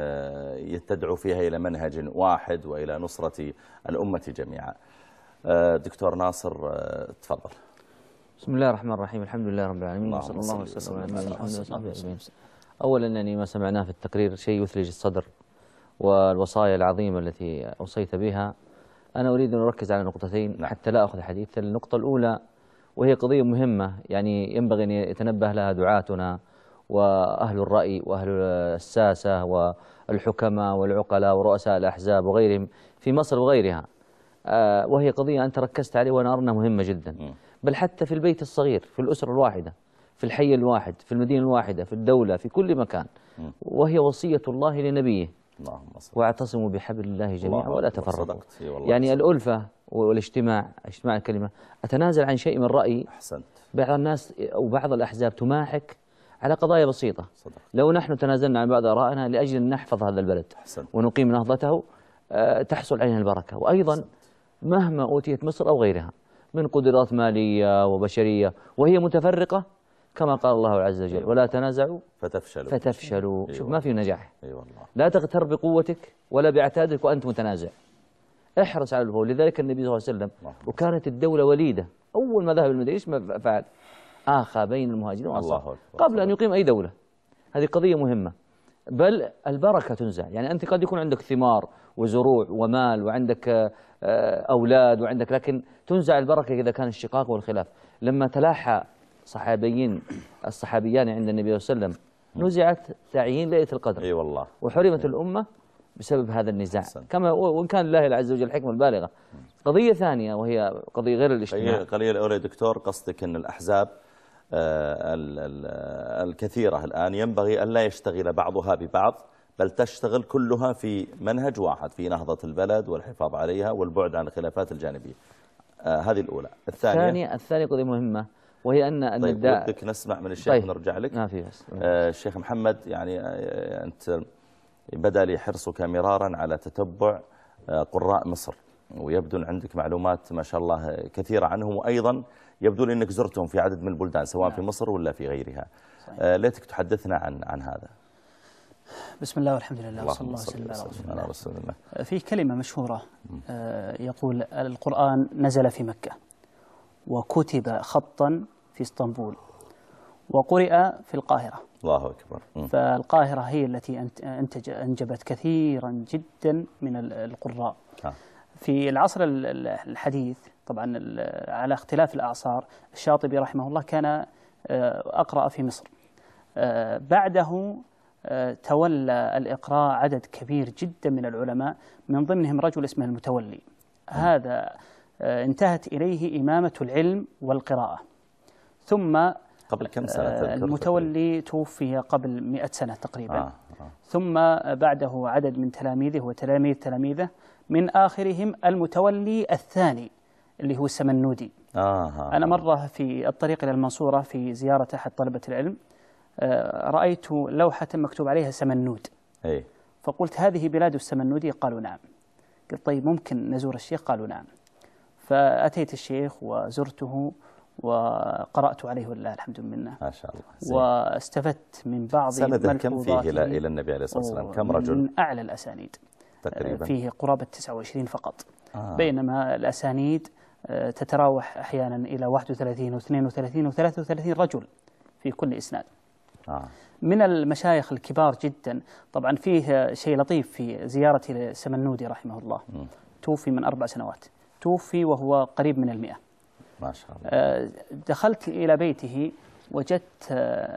تدعو فيها إلى منهج واحد وإلى نصرة الأمة جميعا. دكتور ناصر تفضل. بسم الله الرحمن الرحيم. الحمد لله رب العالمين وصلى الله وسلم على نبينا محمد وصحبه أجمعين. أولا أنني ما سمعناه في التقرير شيء يثلج الصدر، والوصايا العظيمة التي أوصيت بها أنا أريد أن أركز على نقطتين حتى لا أخذ حديث. النقطة الأولى وهي قضية مهمة يعني ينبغي أن يتنبه لها دعاتنا وأهل الرأي وأهل الساسة والحكماء والعقلاء ورؤساء الأحزاب وغيرهم في مصر وغيرها، وهي قضية أنت ركزت عليها وأنا أرى أنها مهمة جدا، بل حتى في البيت الصغير، في الأسرة الواحدة، في الحي الواحد، في المدينة الواحدة، في الدولة، في كل مكان، وهي وصية الله لنبيه: واعتصموا بحبل الله جميعا ولا تفرقوا. يعني الألفة والاجتماع، اجتماع الكلمة. أتنازل عن شيء من رأيي. بعض الناس أو بعض الأحزاب تماحك على قضايا بسيطة. لو نحن تنازلنا عن بعض آرائنا لأجل أن نحفظ هذا البلد ونقيم نهضته تحصل علينا البركة. وأيضا مهما أوتيت مصر أو غيرها من قدرات مالية وبشرية وهي متفرقة كما قال الله عز وجل: ولا تنازعوا فتفشلوا. شوف ما في نجاح. لا تغتر بقوتك ولا بعتادك وأنت متنازع. احرص على الفوز. لذلك النبي صلى الله عليه وسلم وكانت الدولة وليدة أول ما ذهب المدينة ايش ما فعل؟ آخى بين المهاجرين والأنصار قبل أن يقيم أي دولة. هذه قضية مهمة. بل البركة تنزع. يعني أنت قد يكون عندك ثمار وزروع ومال وعندك أولاد وعندك، لكن تنزع البركة إذا كان الشقاق والخلاف. لما تلاحى الصحابيان عند النبي صلى الله عليه وسلم نزعت تعيين ليلة القدر. اي والله. وحرمت الأمة بسبب هذا النزاع. كما وإن كان لله عز وجل الحكمة البالغة. قضية ثانية وهي قضية غير الاجتماع. قليل أولي دكتور، قصدك أن الأحزاب الكثيرة الآن ينبغي أن لا يشتغل بعضها ببعض، بل تشتغل كلها في منهج واحد في نهضة البلد والحفاظ عليها والبعد عن الخلافات الجانبية. هذه الأولى. الثانية قضية مهمة وهي أن النداء. ودك نسمع من الشيخ ونرجع لك. ما في بس. الشيخ محمد، يعني أنت بدأ لي حرصك مرارا على تتبع قراء مصر، ويبدو أن عندك معلومات ما شاء الله كثيرة عنهم، وأيضا يبدو لي أنك زرتهم في عدد من البلدان سواء في مصر ولا في غيرها. ليتك تحدثنا عن هذا. بسم الله والحمد لله وصلى الله وسلم على رسول الله. في كلمة مشهورة يقول: القرآن نزل في مكة وكتب خطا في اسطنبول وقرئ في القاهرة. الله أكبر. فالقاهرة هي التي أنجبت كثيرا جدا من القراء. في العصر الحديث طبعا على اختلاف الأعصار، الشاطبي رحمه الله كان أقرأ في مصر. بعده تولى الإقراء عدد كبير جدا من العلماء، من ضمنهم رجل اسمه المتولي. هذا انتهت إليه إمامة العلم والقراءة. ثم قبل كم سنة؟ المتولي توفي قبل 100 سنة تقريبا. ثم بعده عدد من تلاميذه وتلاميذ تلاميذه، من آخرهم المتولي الثاني اللي هو السمنودي. أنا مرة في الطريق إلى المنصورة في زيارة أحد طلبة العلم رأيت لوحة مكتوب عليها سمنود. فقلت: هذه بلاد السمنودي؟ قالوا نعم. قلت: طيب ممكن نزور الشيخ؟ قالوا نعم. فأتيت الشيخ وزرته وقرأت عليه والله الحمد لله. ما شاء الله. واستفدت من بعض سنده كم فيه إلى النبي عليه الصلاة والسلام؟ كم رجل؟ من أعلى الأسانيد تقريبا فيه قرابة 29 فقط. بينما الأسانيد تتراوح أحيانا إلى 31 و32 و33 رجل في كل إسناد. من المشايخ الكبار جدا. طبعا فيه شيء لطيف في زيارة السمنودي رحمه الله. توفي من 4 سنوات، توفي وهو قريب من 100. ما شاء الله. دخلت إلى بيته وجدت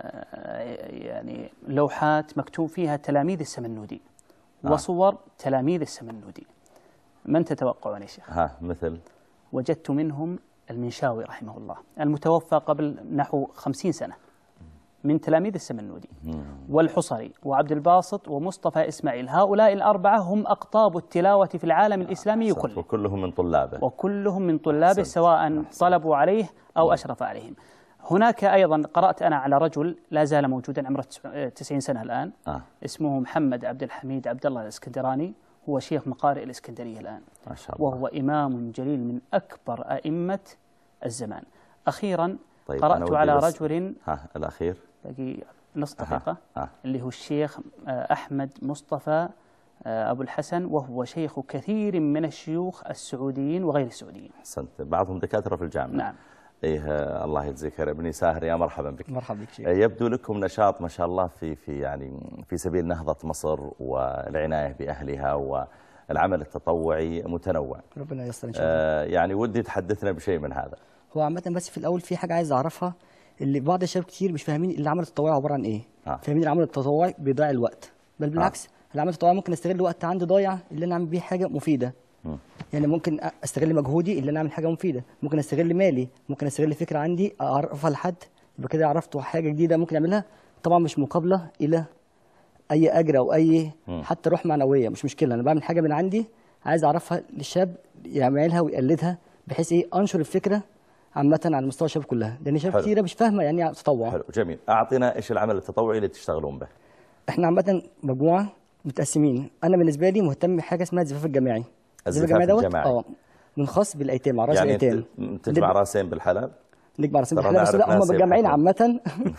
يعني لوحات مكتوب فيها تلاميذ السمنودي وصور تلاميذ السمنودي. من تتوقعون يا شيخ؟ مثل؟ وجدت منهم المنشاوي رحمه الله المتوفى قبل نحو 50 سنة من تلاميذ السمنودي، والحصري وعبد الباسط ومصطفى إسماعيل. هؤلاء الأربعة هم أقطاب التلاوة في العالم الإسلامي كله، وكلهم من طلابه، وكلهم من طلابه سواء طلبوا عليه أو أشرف عليهم. هناك أيضا قرأت أنا على رجل لا زال موجودا عمره 90 سنة الآن، اسمه محمد عبد الحميد عبد الله الإسكندراني، هو شيخ مقارئ الإسكندرية الآن، ما شاء الله. وهو إمام جليل من أكبر أئمة الزمان. أخيرا طيب قرأت على رجل الأخير باقي نص دقيقة اللي هو الشيخ أحمد مصطفى أبو الحسن، وهو شيخ كثير من الشيوخ السعوديين وغير السعوديين. أحسنت، بعضهم دكاترة في الجامعة. نعم. إيه الله يجزيك خير. ابني ساهر، يا مرحبا بك. مرحبا بك شيخ. يبدو لكم نشاط ما شاء الله في سبيل نهضة مصر والعناية بأهلها والعمل التطوعي متنوع. ربنا ييسر إن شاء الله. يعني ودي تحدثنا بشيء من هذا. هو عامة بس في الأول في حاجة عايز أعرفها، اللي بعض الشباب كتير مش فاهمين العمل التطوعي عبارة عن إيه. فاهمين العمل التطوعي بيضيع الوقت، بل بالعكس العمل التطوعي ممكن استغل وقت عندي ضايع اللي أنا أعمل بيه حاجة مفيدة. يعني ممكن استغل مجهودي اللي انا اعمل حاجه مفيده، ممكن استغل مالي، ممكن استغل فكره عندي اعرفها لحد، يبقى كده عرفت حاجه جديده ممكن اعملها، طبعا مش مقابله الى اي اجر او اي حتى روح معنويه، مش مشكله، انا بعمل حاجه من عندي عايز اعرفها للشاب يعملها ويقلدها، بحيث انشر الفكره عامه على مستوى الشباب كلها، لان شباب كتيره مش فاهمه يعني ايه تطوع. حلو، جميل. اعطينا ايش العمل التطوعي اللي تشتغلون به؟ احنا عامه مجموعه متقسمين، انا بالنسبه لي مهتم بحاجه اسمها الزفاف الجماعي. الزفاف الجماعي منخص بالايتام، اعراس يعني الايتام. تجمع راسين بالحلب؟ نجمع راسين بالحلب، بس لا هم متجمعين عامه.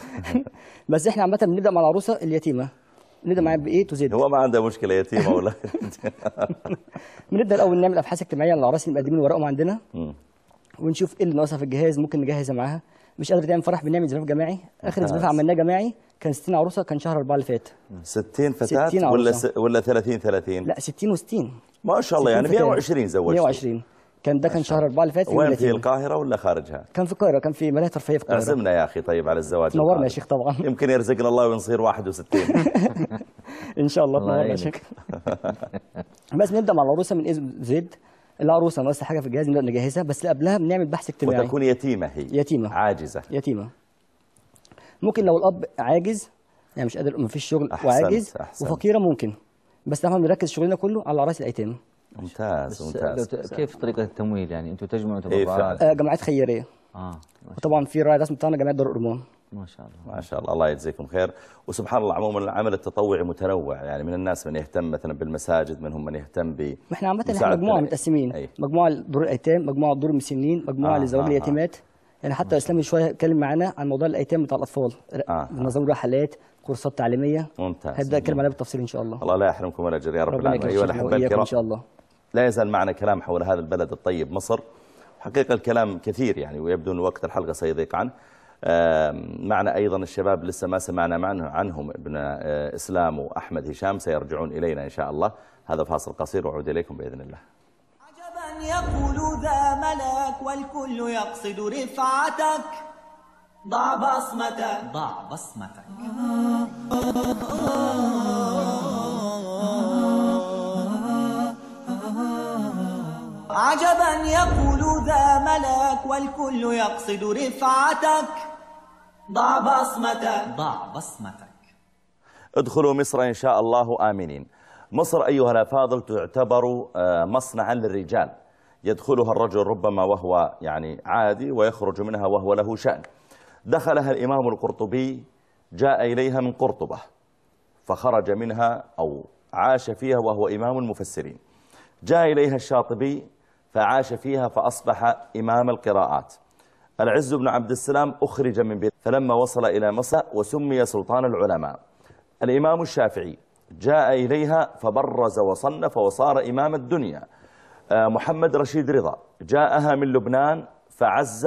بس احنا عامه بنبدا مع العروسه اليتيمه، نبدا معاها بايه تو زد. هو ما عنده مشكله يتيمه ولا بنبدا الاول نعمل ابحاث اجتماعيه عن الاعراس اللي مقدمين ورقهم عندنا، ونشوف ايه اللي ناقصها في الجهاز ممكن نجهزها معاها. مش قادر تعمل فرح بنعمل زفاف جماعي. اخر زفاف عملناه جماعي كان 60 عروسه، كان شهر 4 اللي فات. 60 فتاه ولا 30 لا 60 و60 ما شاء الله، يعني 120 زوجت. 120 كان ده كان شهر 4 اللي فات. وين في القاهره ولا خارجها؟ كان في القاهره، كان في ملاهي ترفيهيه في القاهره. اعزمنا يا اخي طيب على الزواج. نورنا يا شيخ طبعا. يمكن يرزقنا الله ونصير 61. ان شاء الله تنورنا يا شيخ. بس نبدا مع العروسه من اسم زد. العروسه ناقصها حاجه في الجهاز نبدا نجهزها، بس قبلها بنعمل بحث اجتماعي. وتكون يتيمه هي؟ يتيمه عاجزه. يتيمه. ممكن لو الاب عاجز يعني مش قادر، ما فيش شغل وعاجز وفقيره ممكن، بس احنا بنركز شغلنا كله على اعراس الايتام. ممتاز ممتاز. كيف طريقه التمويل؟ يعني انتم تجمعوا تبرعات؟ جمعيات خيريه. وطبعا في الراعي الرسمي بتاعنا جمعيه دار الأرمان. ما شاء الله ما شاء الله، الله يجزيكم خير. وسبحان الله عموما العمل التطوعي متنوع، يعني من الناس من يهتم مثلا بالمساجد، منهم من يهتم ب احنا عامه احنا مجموعه متقسمين، مجموعه لدور الايتام، مجموعه لدور المسنين، مجموعه لزواج اليتيمات. يعني حتى الاسلام شويه اتكلم معانا عن موضوع الايتام بتاع الاطفال، نظام رحلات، كورسات تعليميه. ممتاز. هبدا اتكلم عليها بالتفصيل ان شاء الله. الله لا يحرمكم الاجر يا رب العالمين. ايها الاحبه الكرام، ان شاء الله لا يزال معنا كلام حول هذا البلد الطيب مصر. حقيقه الكلام كثير يعني، ويبدو ان وقت الحلقه سيضيق عنه. معنا ايضا الشباب لسه ما سمعنا عنهم، ابن اسلام واحمد هشام سيرجعون الينا ان شاء الله. هذا فاصل قصير واعود اليكم باذن الله. عجبا يقول ذا ملك والكل يقصد رفعتك، ضع بصمتك ضع بصمتك. عجبا يقول ذا ملك والكل يقصد رفعتك، ضع بصمتك ضع بصمتك. ادخلوا مصر إن شاء الله آمنين. مصر أيها الأفاضل تعتبر مصنعا للرجال، يدخلها الرجل ربما وهو يعني عادي ويخرج منها وهو له شأن. دخلها الإمام القرطبي، جاء إليها من قرطبة فخرج منها أو عاش فيها وهو إمام المفسرين. جاء إليها الشاطبي فعاش فيها فأصبح إمام القراءات. العز بن عبد السلام أخرج من بيته فلما وصل إلى مصر وسمي سلطان العلماء. الإمام الشافعي جاء إليها فبرز وصنف وصار إمام الدنيا. محمد رشيد رضا جاءها من لبنان فعز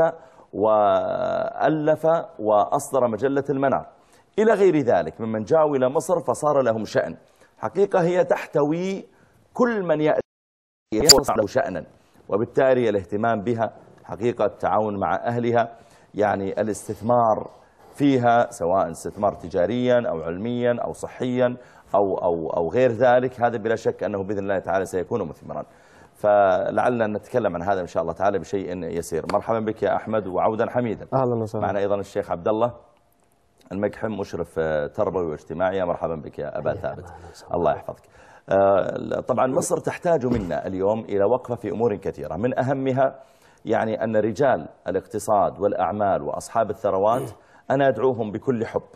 وألف وأصدر مجلة المنار، إلى غير ذلك ممن جاءوا إلى مصر فصار لهم شأن. حقيقة هي تحتوي كل من يأتي له شأنا، وبالتالي الاهتمام بها حقيقة التعاون مع أهلها، يعني الاستثمار فيها، سواء استثمار تجاريا أو علميا أو صحيا أو غير ذلك، هذا بلا شك أنه بإذن الله تعالى سيكون مثمرا. فلعلنا نتكلم عن هذا إن شاء الله تعالى بشيء يسير. مرحبا بك يا أحمد وعودا حميدا. أهلا وسهلا. معنا أيضا الشيخ عبد الله المقحم، مشرف تربوي واجتماعي. مرحبا بك يا أبا ثابت. الله يحفظك. طبعا مصر تحتاج منا اليوم إلى وقفة في أمور كثيرة، من أهمها يعني أن رجال الاقتصاد والأعمال وأصحاب الثروات أنا أدعوهم بكل حب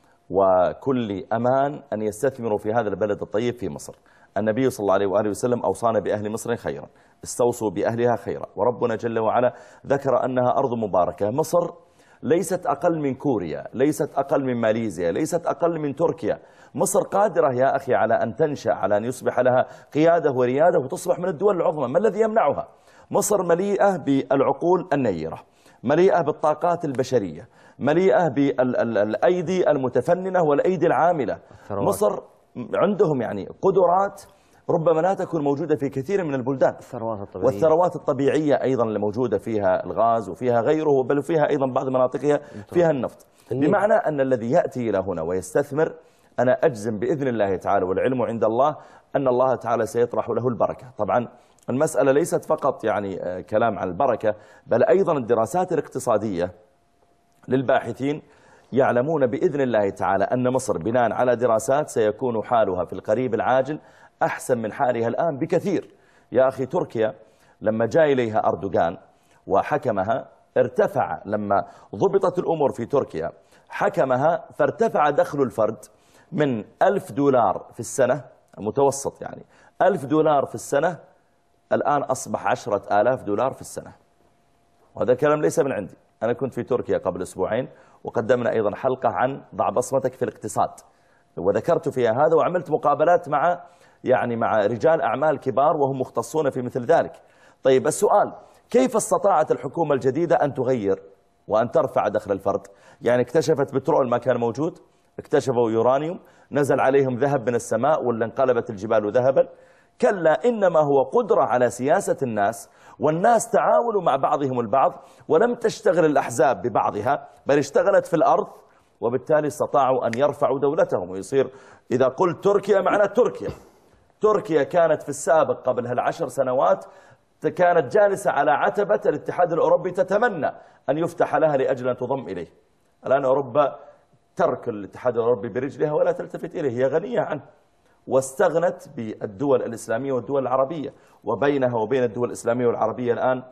وكل أمان أن يستثمروا في هذا البلد الطيب في مصر. النبي صلى الله عليه وآله وسلم أوصانا بأهل مصر خيرا، استوصوا بأهلها خيرا، وربنا جل وعلا ذكر أنها أرض مباركة. مصر ليست أقل من كوريا، ليست أقل من ماليزيا، ليست أقل من تركيا. مصر قادرة يا أخي على أن تنشأ، على أن يصبح لها قيادة وريادة وتصبح من الدول العظمى. ما الذي يمنعها؟ مصر مليئة بالعقول النيرة، مليئة بالطاقات البشرية، مليئة بالأيدي المتفننة والأيدي العاملة. مصر عندهم يعني قدرات ربما لا تكون موجودة في كثير من البلدان. والثروات الطبيعية أيضا اللي موجودة فيها الغاز وفيها غيره، بل فيها أيضا بعض مناطقها فيها النفط. بمعنى أن الذي يأتي إلى هنا ويستثمر، أنا أجزم بإذن الله تعالى، والعلم عند الله، أن الله تعالى سيطرح له البركة. طبعا المسألة ليست فقط يعني كلام عن البركة، بل أيضا الدراسات الاقتصادية للباحثين يعلمون بإذن الله تعالى أن مصر بناء على دراسات سيكون حالها في القريب العاجل أحسن من حالها الآن بكثير. يا أخي تركيا لما جاء إليها أردوغان وحكمها ارتفع، لما ضبطت الأمور في تركيا حكمها، فارتفع دخل الفرد من $1000 في السنة متوسط، يعني $1000 في السنة، الآن أصبح $10,000 في السنة. وهذا الكلام ليس من عندي، أنا كنت في تركيا قبل أسبوعين وقدمنا أيضا حلقة عن ضع بصمتك في الاقتصاد، وذكرت فيها هذا، وعملت مقابلات مع رجال أعمال كبار وهم مختصون في مثل ذلك. طيب السؤال، كيف استطاعت الحكومة الجديدة أن تغير وأن ترفع دخل الفرد؟ يعني اكتشفت بترول ما كان موجود، اكتشفوا يورانيوم، نزل عليهم ذهب من السماء ولا انقلبت الجبال ذهبا؟ كلا، إنما هو قدرة على سياسة الناس، والناس تعاونوا مع بعضهم البعض، ولم تشتغل الأحزاب ببعضها بل اشتغلت في الأرض، وبالتالي استطاعوا أن يرفعوا دولتهم. ويصير إذا قلت تركيا معنى تركيا كانت في السابق قبل هال10 سنوات كانت جالسة على عتبة الاتحاد الأوروبي تتمنى أن يفتح لها لأجل أن تضم إليه. الآن أوروبا ترك الاتحاد الأوروبي برجلها ولا تلتفت إليه، هي غنية عنه، واستغنت بالدول الإسلامية والدول العربية، وبينها وبين الدول الإسلامية والعربية الآن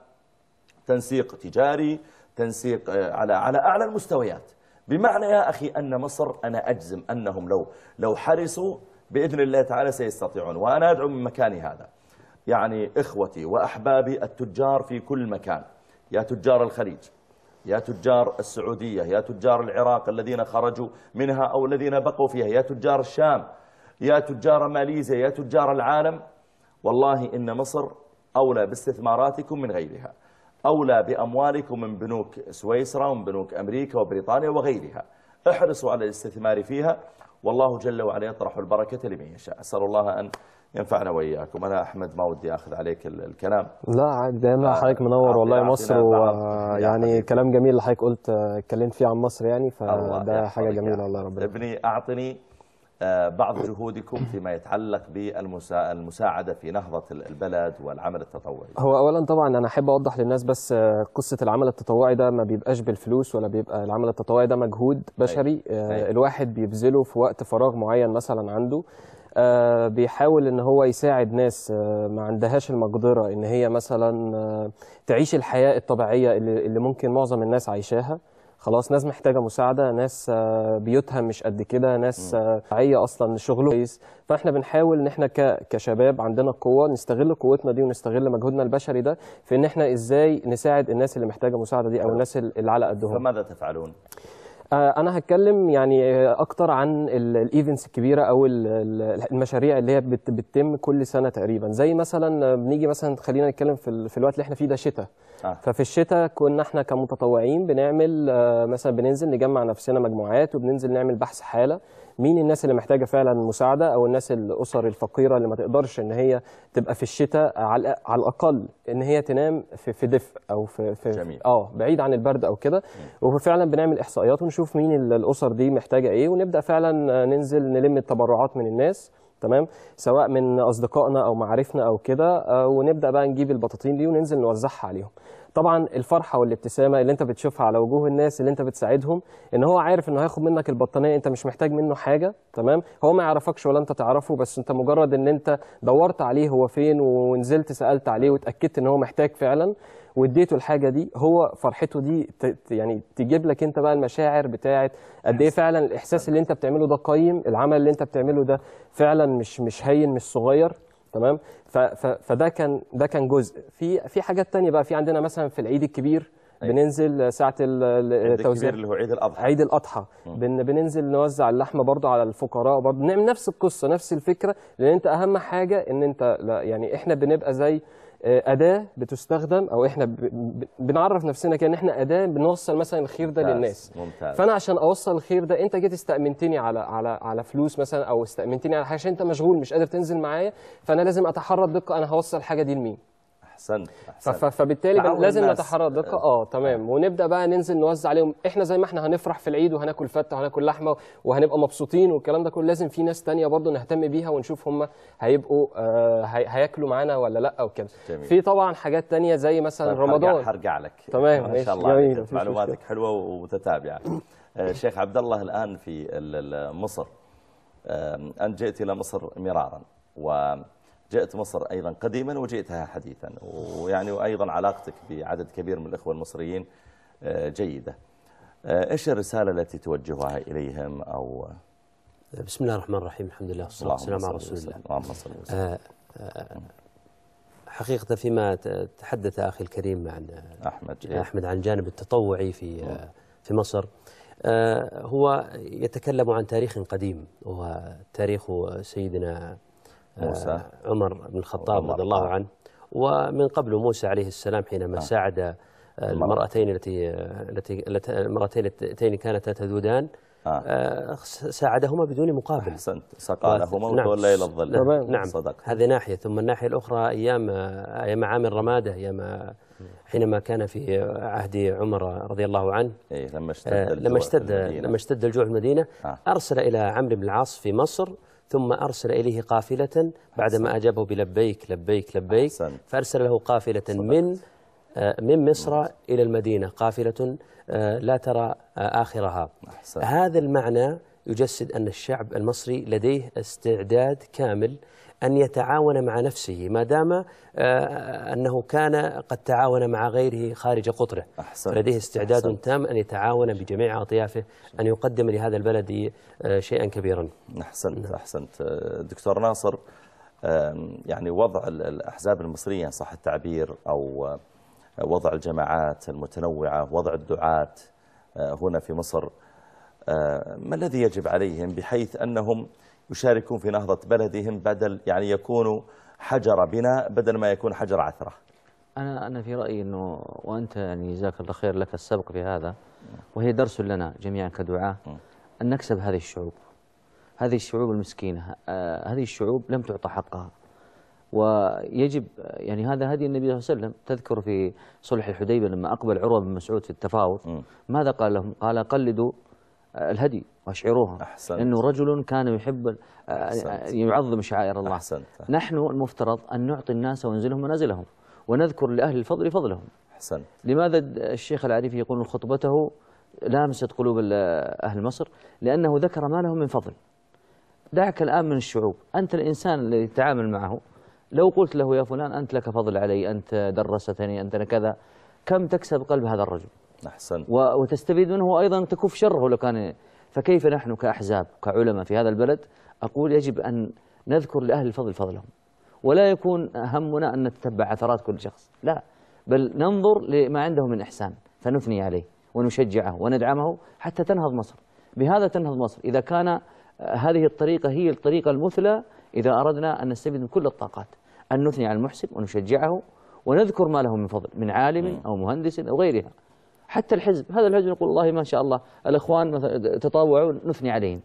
تنسيق تجاري، تنسيق على أعلى المستويات. بمعنى يا أخي أن مصر أنا أجزم أنهم لو حرصوا بإذن الله تعالى سيستطيعون. وأنا أدعو من مكاني هذا يعني إخوتي وأحبابي التجار في كل مكان، يا تجار الخليج، يا تجار السعودية، يا تجار العراق الذين خرجوا منها أو الذين بقوا فيها، يا تجار الشام، يا تجار ماليزيا، يا تجار العالم، والله إن مصر أولى باستثماراتكم من غيرها، أولى بأموالكم من بنوك سويسرا ومن بنوك أمريكا وبريطانيا وغيرها. احرصوا على الاستثمار فيها، والله جل وعلا يطرح البركة لمن يشاء. أسأل الله أن ينفعنا وإياكم. أنا أحمد ما ودي أخذ عليك الكلام. لا عادي، دايما حضرتك منور والله مصر، ويعني كلام جميل اللي حضرتك قلت اتكلمت فيه عن مصر يعني، فده حاجة جميلة. الله ربنا. ابني أعطني بعض جهودكم فيما يتعلق بالمساعدة في نهضة البلد والعمل التطوعي. هو أولا طبعا أنا أحب أوضح للناس بس قصة العمل التطوعي ده ما بيبقاش بالفلوس، ولا بيبقى العمل التطوعي ده مجهود بشري الواحد بيبذله في وقت فراغ معين مثلا عنده، بيحاول ان هو يساعد ناس ما عندهاش المقدرة ان هي مثلا تعيش الحياة الطبيعية اللي ممكن معظم الناس عايشاها. خلاص ناس محتاجة مساعدة، ناس بيوتها مش قد كده، ناس عية أصلا شغله كويس. فإحنا بنحاول إن إحنا كشباب عندنا القوة نستغل قوتنا دي ونستغل مجهودنا البشري ده في إن إحنا إزاي نساعد الناس اللي محتاجة مساعدة دي أو الناس اللي على قدهم. فماذا تفعلون؟ أنا هتكلم يعني أكتر عن الإيفنتس الكبيرة أو المشاريع اللي هي بتتم كل سنة تقريبا. زي مثلا بنيجي مثلا، خلينا نتكلم في الوقت اللي احنا فيه ده شتاء. ففي الشتاء كنا احنا كمتطوعين بنعمل مثلا بننزل نجمع نفسنا مجموعات وبننزل نعمل بحث حالة، مين الناس اللي محتاجه فعلا مساعده، او الناس الاسر الفقيره اللي ما تقدرش ان هي تبقى في الشتاء على الاقل ان هي تنام في دفء او في جميل. بعيد عن البرد او كده. وفعلا بنعمل احصائيات ونشوف مين الاسر دي محتاجه ايه، ونبدا فعلا ننزل نلم التبرعات من الناس، تمام، سواء من اصدقائنا او معارفنا او كده، ونبدا بقى نجيب البطاطين دي وننزل نوزعها عليهم. طبعا الفرحه والابتسامه اللي انت بتشوفها على وجوه الناس اللي انت بتساعدهم، ان هو عارف انه هياخد منك البطانيه، انت مش محتاج منه حاجه، تمام، هو ما يعرفكش ولا انت تعرفه، بس انت مجرد ان انت دورت عليه هو فين ونزلت سالت عليه واتاكدت ان هو محتاج فعلا واديته الحاجه دي، هو فرحته دي يعني تجيب لك انت بقى المشاعر بتاعه قد ايه فعلا الاحساس اللي انت بتعمله ده قيم، العمل اللي انت بتعمله ده فعلا مش هين، مش صغير، تمام. فده كان جزء في حاجات تانية بقى. في عندنا مثلا في العيد الكبير بننزل ساعه التوزيع، اللي هو عيد الاضحى. عيد الاضحى بننزل نوزع اللحمه برضه على الفقراء، برضه نعمل نفس القصه نفس الفكره، لان انت اهم حاجه ان انت يعني احنا بنبقى زي أداة بتستخدم، أو إحنا بنعرف نفسنا كأن إحنا أداة بنوصل مثلا الخير ده للناس. ممتاز. فأنا عشان أوصل الخير ده، أنت جيت استأمنتني على فلوس مثلا، أو استأمنتني على حاجة عشان أنت مشغول مش قادر تنزل معايا، فأنا لازم أتحرى الدقة أنا هوصل الحاجة دي لمين. احسنت. فبالتالي لازم نتحرى الدقه. تمام. ونبدا بقى ننزل نوزع عليهم. احنا زي ما احنا هنفرح في العيد وهناكل فته وهناكل لحمه وهنبقى مبسوطين والكلام ده كله، لازم في ناس تانية برضو نهتم بيها ونشوف هم هيبقوا هياكلوا معانا ولا لا او كده. في طبعا حاجات تانية زي مثلا رمضان. هرجع لك. تمام. ما شاء الله معلوماتك حلوه ومتتابعه. شيخ عبد الله، الان في مصر، انت جئت الى مصر مرارا، جئت مصر أيضا قديما وجئتها حديثا، ويعني وأيضا علاقتك بعدد كبير من الإخوة المصريين جيدة. إيش الرسالة التي توجهها إليهم؟ أو بسم الله الرحمن الرحيم، الحمد لله والصلاة والسلام على رسول الله. اللهم صل وسلم. حقيقة فيما تحدث أخي الكريم عن أحمد عن الجانب التطوعي في مصر، هو يتكلم عن تاريخ قديم، وهو تاريخ سيدنا موسى عمر بن الخطاب رضي الله عنه، ومن قبل موسى عليه السلام حينما ساعد المرأتين اللتين كانتا تذودان، ساعدهما بدون مقابل. أحسنت. سقى لهما وتولى إلى الظل. نعم. صدق. هذه ناحية. ثم الناحية الأخرى أيام عامر رمادة، حينما كان في عهد عمر رضي الله عنه، لما اشتد الجوع في المدينة، أرسل إلى عمرو بن العاص في مصر، ثم أرسل إليه قافلة بعدما أجابه بلبيك لبيك لبيك، فأرسل له قافلة من مصر إلى المدينة، قافلة لا ترى آخرها. هذا المعنى يجسد أن الشعب المصري لديه استعداد كامل أن يتعاون مع نفسه، ما دام أنه كان قد تعاون مع غيره خارج قطره، فلديه استعداد تام أن يتعاون بجميع أطيافه أن يقدم لهذا البلد شيئا كبيرا. أحسنت. دكتور ناصر، يعني وضع الأحزاب المصرية صح التعبير، أو وضع الجماعات المتنوعة، وضع الدعاة هنا في مصر، ما الذي يجب عليهم بحيث أنهم يشاركون في نهضة بلدهم، بدل يعني يكونوا حجر بناء بدل ما يكون حجر عثرة؟ أنا في رأيي أنه، وأنت يعني جزاك الله خير لك السبق في هذا، وهي درس لنا جميعا كدعاة، أن نكسب هذه الشعوب، هذه الشعوب المسكينة، هذه الشعوب لم تعطى حقها، ويجب يعني هذا هدي النبي صلى الله عليه وسلم. تذكر في صلح الحديبية لما أقبل عروة بن مسعود في التفاوض، ماذا قال لهم؟ قال قلدوا الهدي واشعروها، لأنه رجل كان يحب يعظم شعائر الله. نحن المفترض أن نعطي الناس وننزلهم منازلهم، ونذكر لأهل الفضل فضلهم. لماذا الشيخ العريفي يقول خطبته لامست قلوب أهل مصر؟ لأنه ذكر ما لهم من فضل. دعك الآن من الشعوب، أنت الإنسان الذي تتعامل معه، لو قلت له يا فلان أنت لك فضل علي، أنت درستني، أنت كذا، كم تكسب قلب هذا الرجل؟ وتستفيد منه، أيضا تكف شره لو كان. فكيف نحن كأحزاب كعلماء في هذا البلد، أقول يجب أن نذكر لأهل الفضل فضلهم، ولا يكون همنا أن نتتبع عثرات كل شخص، لا، بل ننظر لما عنده من إحسان فنثني عليه ونشجعه وندعمه حتى تنهض مصر. بهذا تنهض مصر، إذا كان هذه الطريقة هي الطريقة المثلى، إذا أردنا أن نستفيد من كل الطاقات، أن نثني على المحسن ونشجعه ونذكر ما له من فضل من عالم أو مهندس أو غيرها. حتى الحزب، هذا الحزب نقول والله ما شاء الله الإخوان مثلا تطوعوا، نثني عليهم،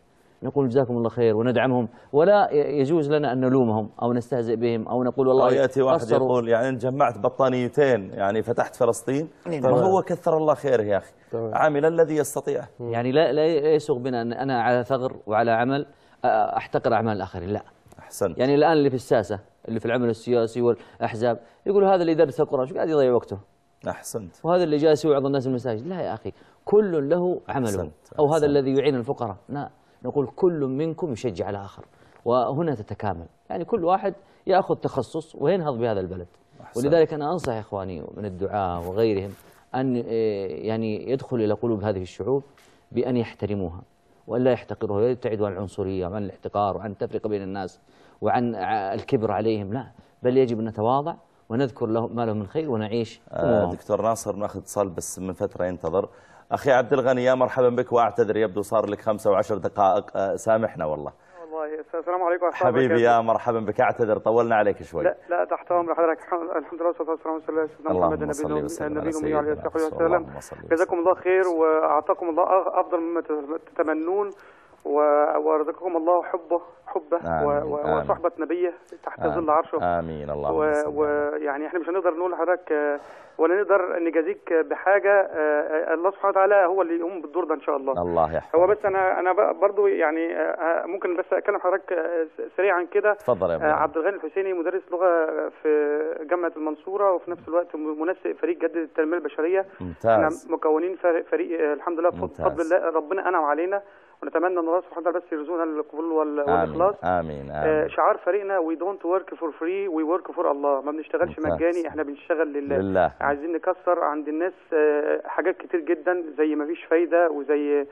نقول جزاكم الله خير وندعمهم، ولا يجوز لنا أن نلومهم أو نستهزئ بهم أو نقول والله يأتي واحد يقول يعني جمعت بطانيتين يعني فتحت فلسطين، فهو كثر الله خيره يا أخي، عامل الذي يستطيع. يعني لا يسوغ بنا أن أنا على ثغر وعلى عمل أحتقر أعمال الآخرين، لا. أحسنت. يعني الآن اللي في الساسة اللي في العمل السياسي والأحزاب يقول هذا اللي يدرس القرآن شو قاعد يضيع وقته. أحسنت. وهذا اللي جالس يوعظ الناس المساجد، لا يا أخي، كل له عمله. أحسنت. أو هذا الذي يعين الفقراء، لا، نقول كل منكم يشجع الآخر، وهنا تتكامل. يعني كل واحد يأخذ تخصص وينهض بهذا البلد. أحسنت. ولذلك أنا أنصح إخواني من الدعاة وغيرهم أن يعني يدخل إلى قلوب هذه الشعوب بأن يحترموها وأن لا يحتقروها ويبتعدوا عن العنصرية وعن الاحتقار وعن التفرقة بين الناس وعن الكبر عليهم، لا، بل يجب أن نتواضع ونذكر لهم ما لهم من خير ونعيش. دكتور ناصر ناخذ اتصال بس من فترة ينتظر. أخي عبد الغني يا مرحبا بك، وأعتذر يبدو صار لك 5 و10 دقائق، سامحنا والله. والله السلام عليكم حبيبي يا مرحبا بك، أعتذر طولنا عليك شوي. لا تحت أمر حضرتك. الحمد لله والصلاة والسلام على سيدنا محمد النبي الأمي عليه الصلاة والسلام. جزاكم الله خير وأعطاكم الله أفضل مما تتمنون، ورزقكم الله حبه وصحبة نبيه تحت ظل عرشه. آمين. اللهم ويعني احنا مش هنقدر نقول لحضرتك ولا نقدر نجازيك بحاجة، الله سبحانه وتعالى هو اللي يقوم بالدور ده إن شاء الله. الله يحفظك. هو بس أنا برضو يعني ممكن بس أكلم حضرتك سريعا كده. اتفضل يا ابني. عبد الغني الحسيني مدرس لغة في جامعة المنصورة، وفي نفس الوقت منسق فريق جدد التنمية البشرية. ممتاز. احنا مكونين فريق الحمد لله بفضل الله، ربنا أنعم علينا، ونتمنى ان الله سبحانه وتعالى بس يرزقنا القبول والاخلاص. آمين. شعار فريقنا we don't work for free we work for الله، ما بنشتغلش مجاني، احنا بنشتغل لله. عايزين نكسر عند الناس حاجات كتير جدا زي ما فيش فايده، وزي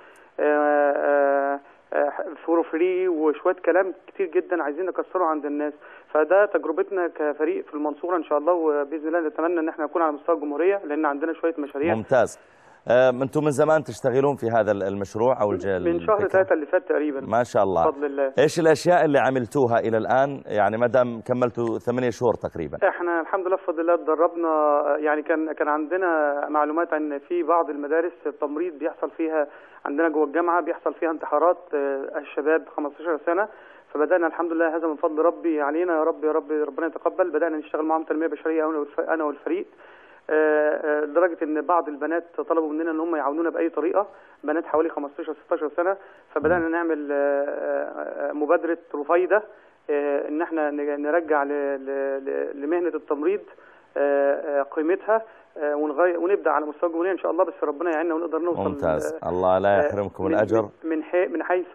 فور فري، وشويه كلام كتير جدا عايزين نكسره عند الناس. فده تجربتنا كفريق في المنصوره ان شاء الله، وباذن الله نتمنى ان احنا نكون على مستوى الجمهوريه، لان عندنا شويه مشاريع. ممتاز. انتم من زمان تشتغلون في هذا المشروع او من شهر 3 اللي فات تقريبا. ما شاء الله. بفضل الله. ايش الاشياء اللي عملتوها الى الان، يعني ما دام كملتوا 8 شهور تقريبا؟ احنا الحمد لله بفضل الله اتدربنا، يعني كان عندنا معلومات عن في بعض المدارس التمريض بيحصل فيها عندنا جوه الجامعه بيحصل فيها انتحارات الشباب 15 سنه، فبدانا الحمد لله هذا من فضل ربي علينا، يا رب يا رب ربنا يتقبل. بدانا نشتغل معاهم تنميه بشريه انا والفريق، لدرجه ان بعض البنات طلبوا مننا ان هم يعاونونا باي طريقه، بنات حوالي 15 16 سنه، فبدانا نعمل مبادره رفيده ان احنا نرجع لمهنه التمريض قيمتها، ونبدا على مستوى الجمهوريه ان شاء الله، بس ربنا يعيننا ونقدر نوصل. ممتاز. الله لا يحرمكم الاجر من حيث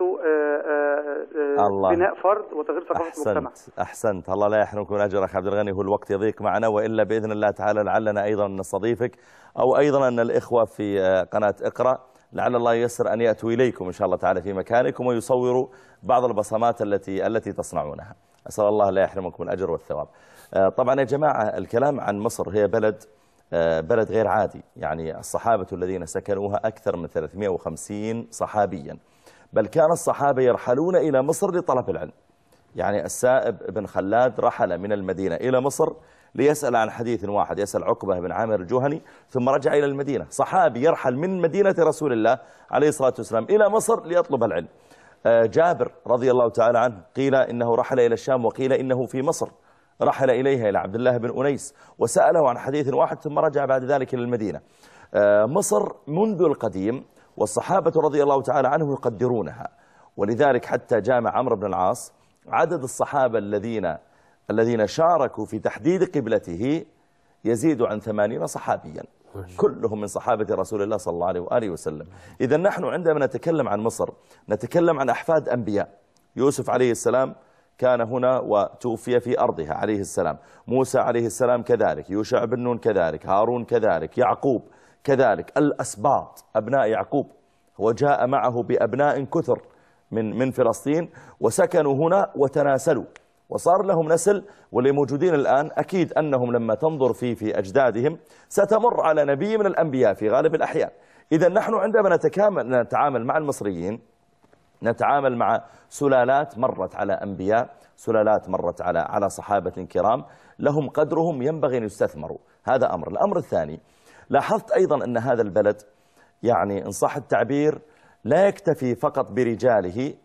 بناء فرد وتغيير ثقافه المجتمع. احسنت. الله لا يحرمكم الاجر اخي عبد الغني، هو الوقت يضيق معنا، والا باذن الله تعالى لعلنا ايضا نستضيفك، او ايضا ان الاخوه في قناه اقرا لعل الله ييسر ان ياتوا اليكم ان شاء الله تعالى في مكانكم ويصوروا بعض البصمات التي تصنعونها. اسال الله لا يحرمكم الاجر والثواب. طبعا يا جماعه الكلام عن مصر، هي بلد غير عادي، يعني الصحابة الذين سكنوها أكثر من 350 صحابيا، بل كان الصحابة يرحلون إلى مصر لطلب العلم. يعني السائب بن خلاد رحل من المدينة إلى مصر ليسأل عن حديث واحد، يسأل عقبة بن عامر الجهني، ثم رجع إلى المدينة. صحابي يرحل من مدينة رسول الله عليه الصلاة والسلام إلى مصر ليطلب العلم. جابر رضي الله تعالى عنه قيل إنه رحل إلى الشام، وقيل إنه في مصر، رحل إليها إلى عبد الله بن أنيس وسأله عن حديث واحد، ثم رجع بعد ذلك إلى المدينة. مصر منذ القديم والصحابة رضي الله تعالى عنهم يقدرونها، ولذلك حتى جامع عمرو بن العاص عدد الصحابة الذين شاركوا في تحديد قبلته يزيد عن 80 صحابيا، كلهم من صحابة رسول الله صلى الله عليه وآله وسلم. إذا نحن عندما نتكلم عن مصر نتكلم عن أحفاد أنبياء. يوسف عليه السلام كان هنا وتوفي في أرضها عليه السلام، موسى عليه السلام كذلك، يوشع بن نون كذلك، هارون كذلك، يعقوب كذلك، الأسباط أبناء يعقوب، وجاء معه بأبناء كثر من فلسطين وسكنوا هنا وتناسلوا وصار لهم نسل، واللي موجودين الآن أكيد أنهم لما تنظر في أجدادهم ستمر على نبي من الأنبياء في غالب الأحيان. إذا نحن عندما نتعامل مع المصريين نتعامل مع سلالات مرت على أنبياء، سلالات مرت على صحابة كرام لهم قدرهم ينبغي أن يستثمروا. هذا أمر. الأمر الثاني، لاحظت أيضا أن هذا البلد يعني إن صح التعبير لا يكتفي فقط برجاله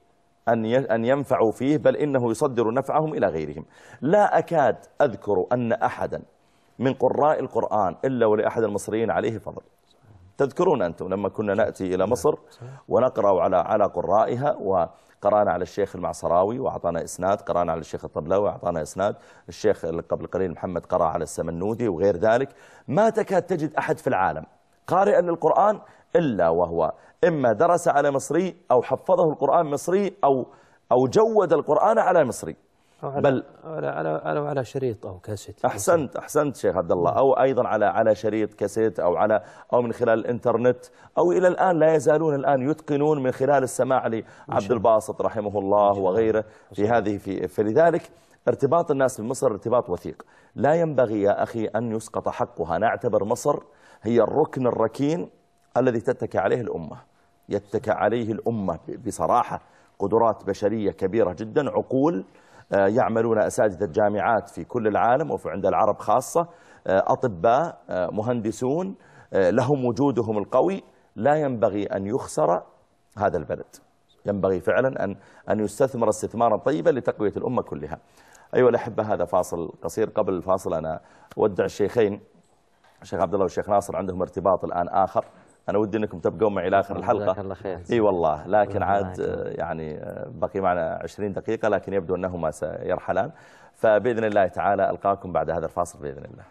أن ينفعوا فيه، بل إنه يصدر نفعهم إلى غيرهم. لا أكاد أذكر أن أحدا من قراء القرآن إلا ولأحد المصريين عليه فضل. تذكرون أنتم لما كنا نأتي إلى مصر ونقرأ على قرائها، وقرأنا على الشيخ المعصراوي وأعطانا إسناد، قرأنا على الشيخ الطبلاوي وأعطانا إسناد، الشيخ قبل قليل محمد قرأ على السمنودي وغير ذلك. ما تكاد تجد أحد في العالم قارئا للقرآن إلا وهو إما درس على مصري أو حفظه القرآن مصري أو جود القرآن على مصري، بل على شريط أو كاسيت. أحسنت شيخ عبد الله، أو أيضا على شريط كاسيت أو من خلال الإنترنت، أو إلى الآن لا يزالون الآن يتقنون من خلال السماع لعبد الباسط رحمه الله وغيره في هذه. فلذلك ارتباط الناس بمصر ارتباط وثيق. لا ينبغي يا أخي أن يسقط حقها. نعتبر مصر هي الركن الركين الذي تتكى عليه الأمة، يتكى عليه الأمة بصراحة. قدرات بشرية كبيرة جدا، عقول يعملون أساتذة الجامعات في كل العالم وفي عند العرب خاصة، أطباء، مهندسون، لهم وجودهم القوي. لا ينبغي أن يخسر هذا البلد، ينبغي فعلا أن يستثمر استثمارا طيبا لتقوية الأمة كلها. أيها الأحبة، هذا فاصل قصير. قبل الفاصل أنا أودع الشيخين، الشيخ عبد الله والشيخ ناصر عندهم ارتباط الآن آخر. أنا ودي أنكم تبقون معي إلى آخر الحلقة. إي والله، لكن عاد يعني بقي معنا 20 دقيقة، لكن يبدو أنهما سيرحلان. فبإذن الله تعالى ألقاكم بعد هذا الفاصل بإذن الله.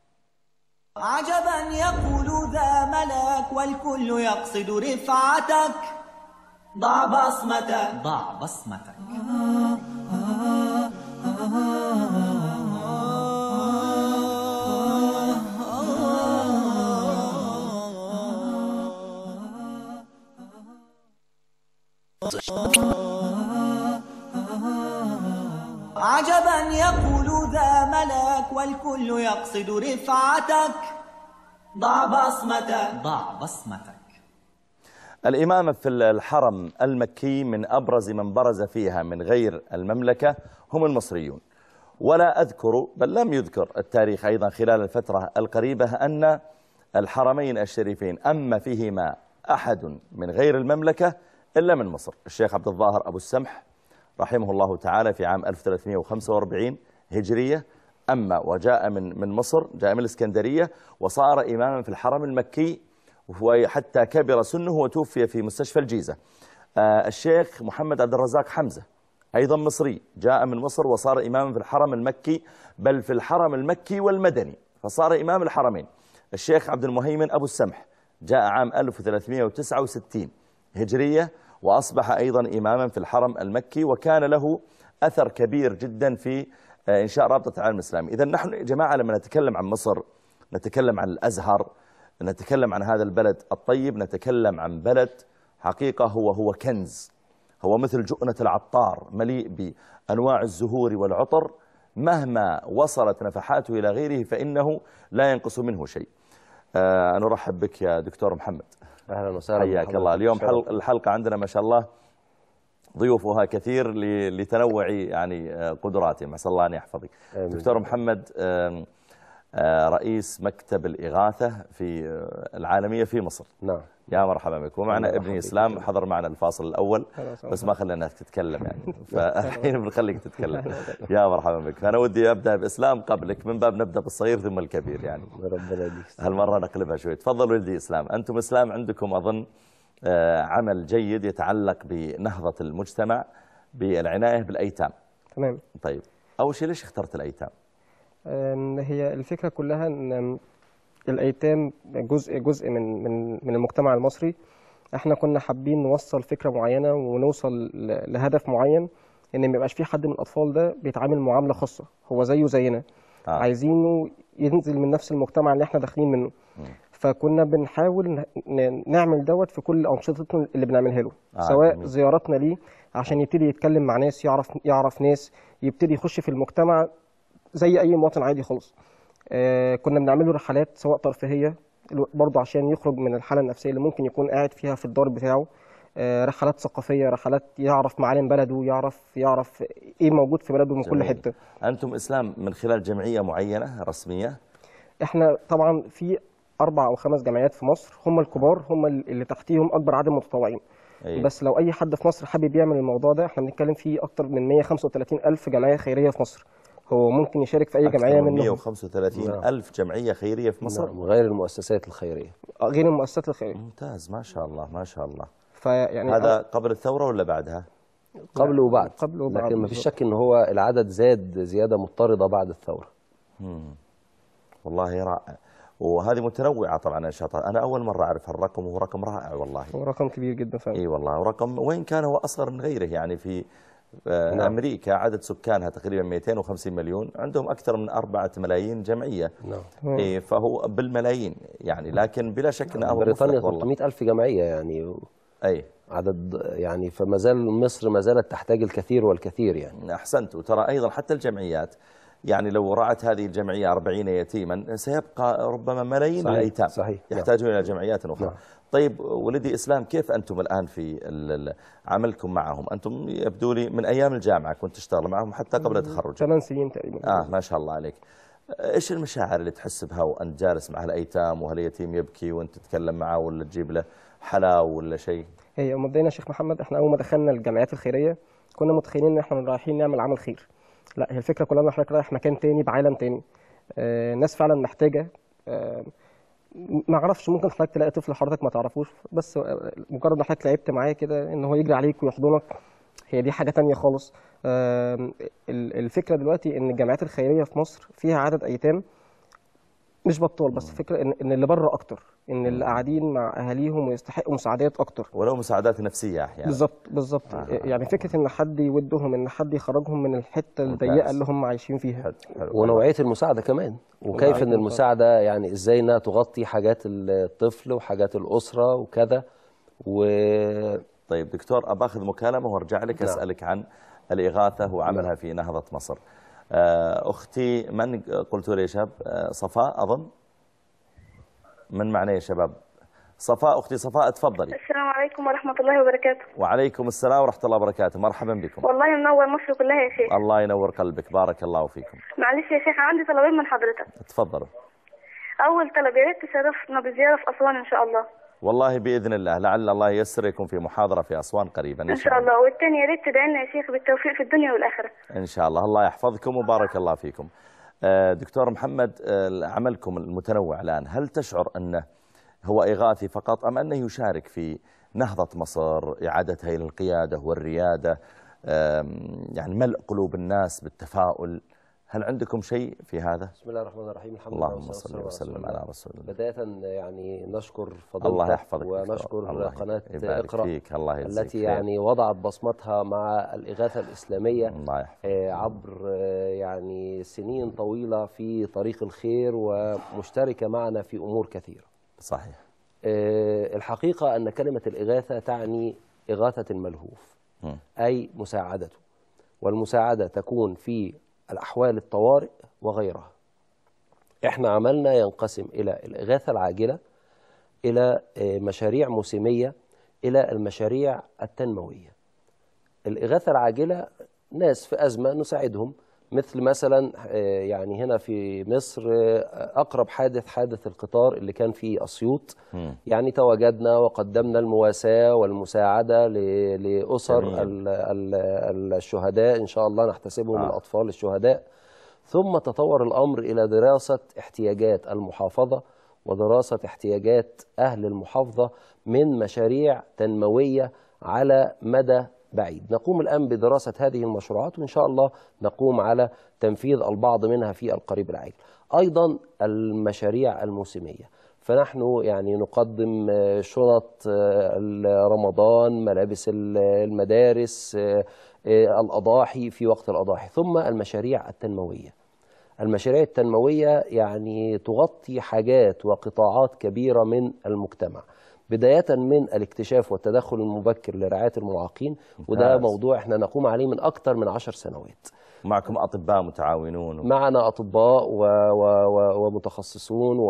عجبا يقول ذا ملك والكل يقصد رفعتك، ضع بصمتك ضع بصمتك. عجبا يقول ذا ملك والكل يقصد رفعتك، ضع بصمتك ضع بصمتك. الإمامة في الحرم المكي من أبرز من برز فيها من غير المملكة هم المصريون. ولا أذكر، بل لم يذكر التاريخ أيضا خلال الفترة القريبة، أن الحرمين الشريفين أما فيهما أحد من غير المملكة إلا من مصر. الشيخ عبد الظاهر أبو السمح رحمه الله تعالى في عام 1345 هجرية أما وجاء من مصر، جاء من الإسكندرية وصار إماما في الحرم المكي، وحتى كبر سنه وتوفي في مستشفى الجيزة. الشيخ محمد عبد الرزاق حمزة أيضا مصري، جاء من مصر وصار إماما في الحرم المكي، بل في الحرم المكي والمدني، فصار إمام الحرمين. الشيخ عبد المهيمن أبو السمح جاء عام 1369 هجرية وأصبح أيضا إماما في الحرم المكي، وكان له أثر كبير جدا في إنشاء رابطة العالم الإسلامي. إذا نحن يا جماعة لما نتكلم عن مصر نتكلم عن الأزهر، نتكلم عن هذا البلد الطيب، نتكلم عن بلد حقيقة هو كنز، هو مثل جؤنة العطار مليء بأنواع الزهور والعطر، مهما وصلت نفحاته إلى غيره فإنه لا ينقص منه شيء. نرحب بك يا دكتور محمد. أهلا وسهلا، حياك الله. اليوم الحلقة عندنا ما شاء الله ضيوفها كثير لتنوع يعني قدراتهم، أسأل الله أن يحفظك. دكتور محمد رئيس مكتب الإغاثة في العالمية في مصر. نعم. يا مرحبا بك. ومعنا ابني إسلام حضر معنا الفاصل الأول بس ما خليناك تتكلم يعني، فالحين بنخليك تتكلم. يا مرحبا بك. فأنا ودي أبدأ بإسلام قبلك، من باب نبدأ بالصغير ثم الكبير يعني. ربنا يديك. هالمرة نقلبها شوي. تفضل ولدي إسلام. أنتم إسلام عندكم أظن عمل جيد يتعلق بنهضة المجتمع بالعناية بالأيتام. تمام. طيب أول شيء ليش اخترت الأيتام؟ هي الفكرة كلها أن الأيتام جزء من المجتمع المصري. احنا كنا حابين نوصل فكرة معينة ونوصل لهدف معين، ان ما يبقاش في حد من الأطفال ده بيتعامل معاملة خاصة، هو زيه زينا. عايزينه ينزل من نفس المجتمع اللي احنا داخلين منه. فكنا بنحاول نعمل دوت في كل أنشطتنا اللي بنعملها له، سواء جميل. زياراتنا ليه عشان يبتدي يتكلم مع ناس، يعرف ناس، يبتدي يخش في المجتمع زي أي مواطن عادي خالص. كنا بنعمله رحلات سواء ترفيهية برضه عشان يخرج من الحالة النفسية اللي ممكن يكون قاعد فيها في الدار بتاعه، رحلات ثقافية، رحلات يعرف معالم بلده، يعرف إيه موجود في بلده من جميل. كل حتة. أنتم إسلام من خلال جمعية معينة رسمية؟ إحنا طبعا في 4 أو 5 جمعيات في مصر، هم الكبار، هم اللي تحتيهم أكبر عدد متطوعين. بس لو اي حد في مصر حابب يعمل الموضوع ده، احنا بنتكلم فيه اكتر من 135,000 جمعيه خيريه في مصر، هو ممكن يشارك في اي جمعيه منهم. 135,000 جمعيه خيريه في مصر. غير المؤسسات الخيريه. غير المؤسسات الخيريه. ممتاز، ما شاء الله ما شاء الله. فيعني هذا قبل الثوره ولا بعدها؟ قبل وبعد. قبل وبعد، لكن ما فيش شك ان هو العدد زاد زياده مضطرده بعد الثوره. والله رائع. وهذه متنوعه طبعا النشاطات، انا اول مره اعرف هالرقم، وهو رقم رائع والله. هو رقم كبير جدا فعلا. اي والله، ورقم وين كان هو اصغر من غيره، يعني في امريكا عدد سكانها تقريبا 250 مليون، عندهم اكثر من 4 ملايين جمعيه. إيه، فهو بالملايين يعني، لكن بلا شك ان بريطانيا 300,000 جمعيه يعني. اي عدد يعني، فما زال مصر ما زالت تحتاج الكثير والكثير يعني. احسنت. وترى ايضا حتى الجمعيات، يعني لو رعت هذه الجمعيه 40 يتيما سيبقى ربما ملايين من الايتام صحيح. يحتاجون الى جمعيات اخرى. طيب ولدي اسلام، كيف انتم الان في عملكم معهم؟ انتم يبدو لي من ايام الجامعه كنت تشتغل معهم حتى قبل التخرج. 8 سنين تقريبا. ما شاء الله عليك. ايش المشاعر اللي تحس بها وانت جالس مع الايتام وهاليتيم يبكي وانت تتكلم معه، ولا تجيب له حلاوه ولا شيء؟ هي مبدئيا يا شيخ محمد، احنا اول ما دخلنا الجمعيات الخيريه كنا متخيلين ان احنا رايحين نعمل عمل خير. لا، هي الفكره كلها ان حضرتك رايح مكان تاني بعالم تاني. ناس فعلا محتاجه. ما اعرفش، ممكن حضرتك تلاقي طفل حضرتك ما تعرفوش، بس مجرد ما حضرتك لعبت معاه كده ان هو يجري عليك ويحضنك، هي دي حاجه تانيه خالص. الفكره دلوقتي ان الجمعيات الخيريه في مصر فيها عدد ايتام مش بطال، بس الفكره ان اللي بره اكتر، ان اللي قاعدين مع اهاليهم ويستحقوا مساعدات اكتر، ولو مساعدات نفسيه احيانا. بالظبط. يعني فكره ان حد يودهم، ان حد يخرجهم من الحته الضيقه اللي هم عايشين فيها. ونوعيه المساعده كمان، وكيف ان المساعده يعني ازاي انها تغطي حاجات الطفل وحاجات الاسره وكذا. طيب دكتور، اباخذ مكالمه وارجع لك. اسالك عن الاغاثه وعملها في نهضه مصر. اختي، من قلت لي يا شباب؟ صفاء اظن. من معنا يا شباب؟ صفاء، اختي صفاء تفضلي. السلام عليكم ورحمه الله وبركاته. وعليكم السلام ورحمه الله وبركاته، مرحبا بكم. والله منور مصر كلها يا شيخ. الله ينور قلبك، بارك الله فيكم. معلش يا شيخ، عندي طلبين من حضرتك. تفضلوا. اول طلب، يا ريت تشرفنا بزياره في اسوان ان شاء الله. والله باذن الله، لعل الله ييسر يكون في محاضره في اسوان قريبا ان شاء الله. والثاني، يا ريت تدعي لنا يا شيخ بالتوفيق في الدنيا والاخره. ان شاء الله، الله يحفظكم وبارك الله فيكم. دكتور محمد، عملكم المتنوع الان، هل تشعر انه هو إغاثي فقط أم أنه يشارك في نهضة مصر، إعادتها إلى القيادة والريادة، يعني ملء قلوب الناس بالتفاؤل؟ هل عندكم شيء في هذا؟ بسم الله الرحمن الرحيم. الحمد لله اللهم صل وسلم على رسول الله. بداية يعني نشكر فضيلتك، الله يحفظك، ونشكر قناة اقرأ فيك. الله التي يعني وضعت بصمتها مع الإغاثة الإسلامية عبر يعني سنين طويلة في طريق الخير، ومشتركة معنا في أمور كثيرة. صحيح. الحقيقة أن كلمة الإغاثة تعني إغاثة الملهوف، أي مساعدته، والمساعدة تكون في الأحوال الطوارئ وغيرها. إحنا عملنا ينقسم إلى الإغاثة العاجلة، إلى مشاريع موسمية، إلى المشاريع التنموية. الإغاثة العاجلة ناس في أزمة نساعدهم، مثل مثلا يعني هنا في مصر أقرب حادث القطار اللي كان في أسيوط. يعني تواجدنا وقدمنا المواساة والمساعدة لأسر الشهداء، إن شاء الله نحتسبهم الأطفال الشهداء. ثم تطور الأمر إلى دراسة احتياجات المحافظة ودراسة احتياجات أهل المحافظة من مشاريع تنموية على مدى بعيد. نقوم الآن بدراسة هذه المشروعات، وإن شاء الله نقوم على تنفيذ البعض منها في القريب العاجل. أيضا المشاريع الموسمية، فنحن يعني نقدم شنط رمضان، ملابس المدارس، الأضاحي في وقت الأضاحي. ثم المشاريع التنموية. المشاريع التنموية يعني تغطي حاجات وقطاعات كبيرة من المجتمع، بداية من الاكتشاف والتدخل المبكر لرعاية المعاقين، وده موضوع احنا نقوم عليه من أكثر من 10 سنوات. معكم أطباء متعاونون؟ معنا أطباء ومتخصصون،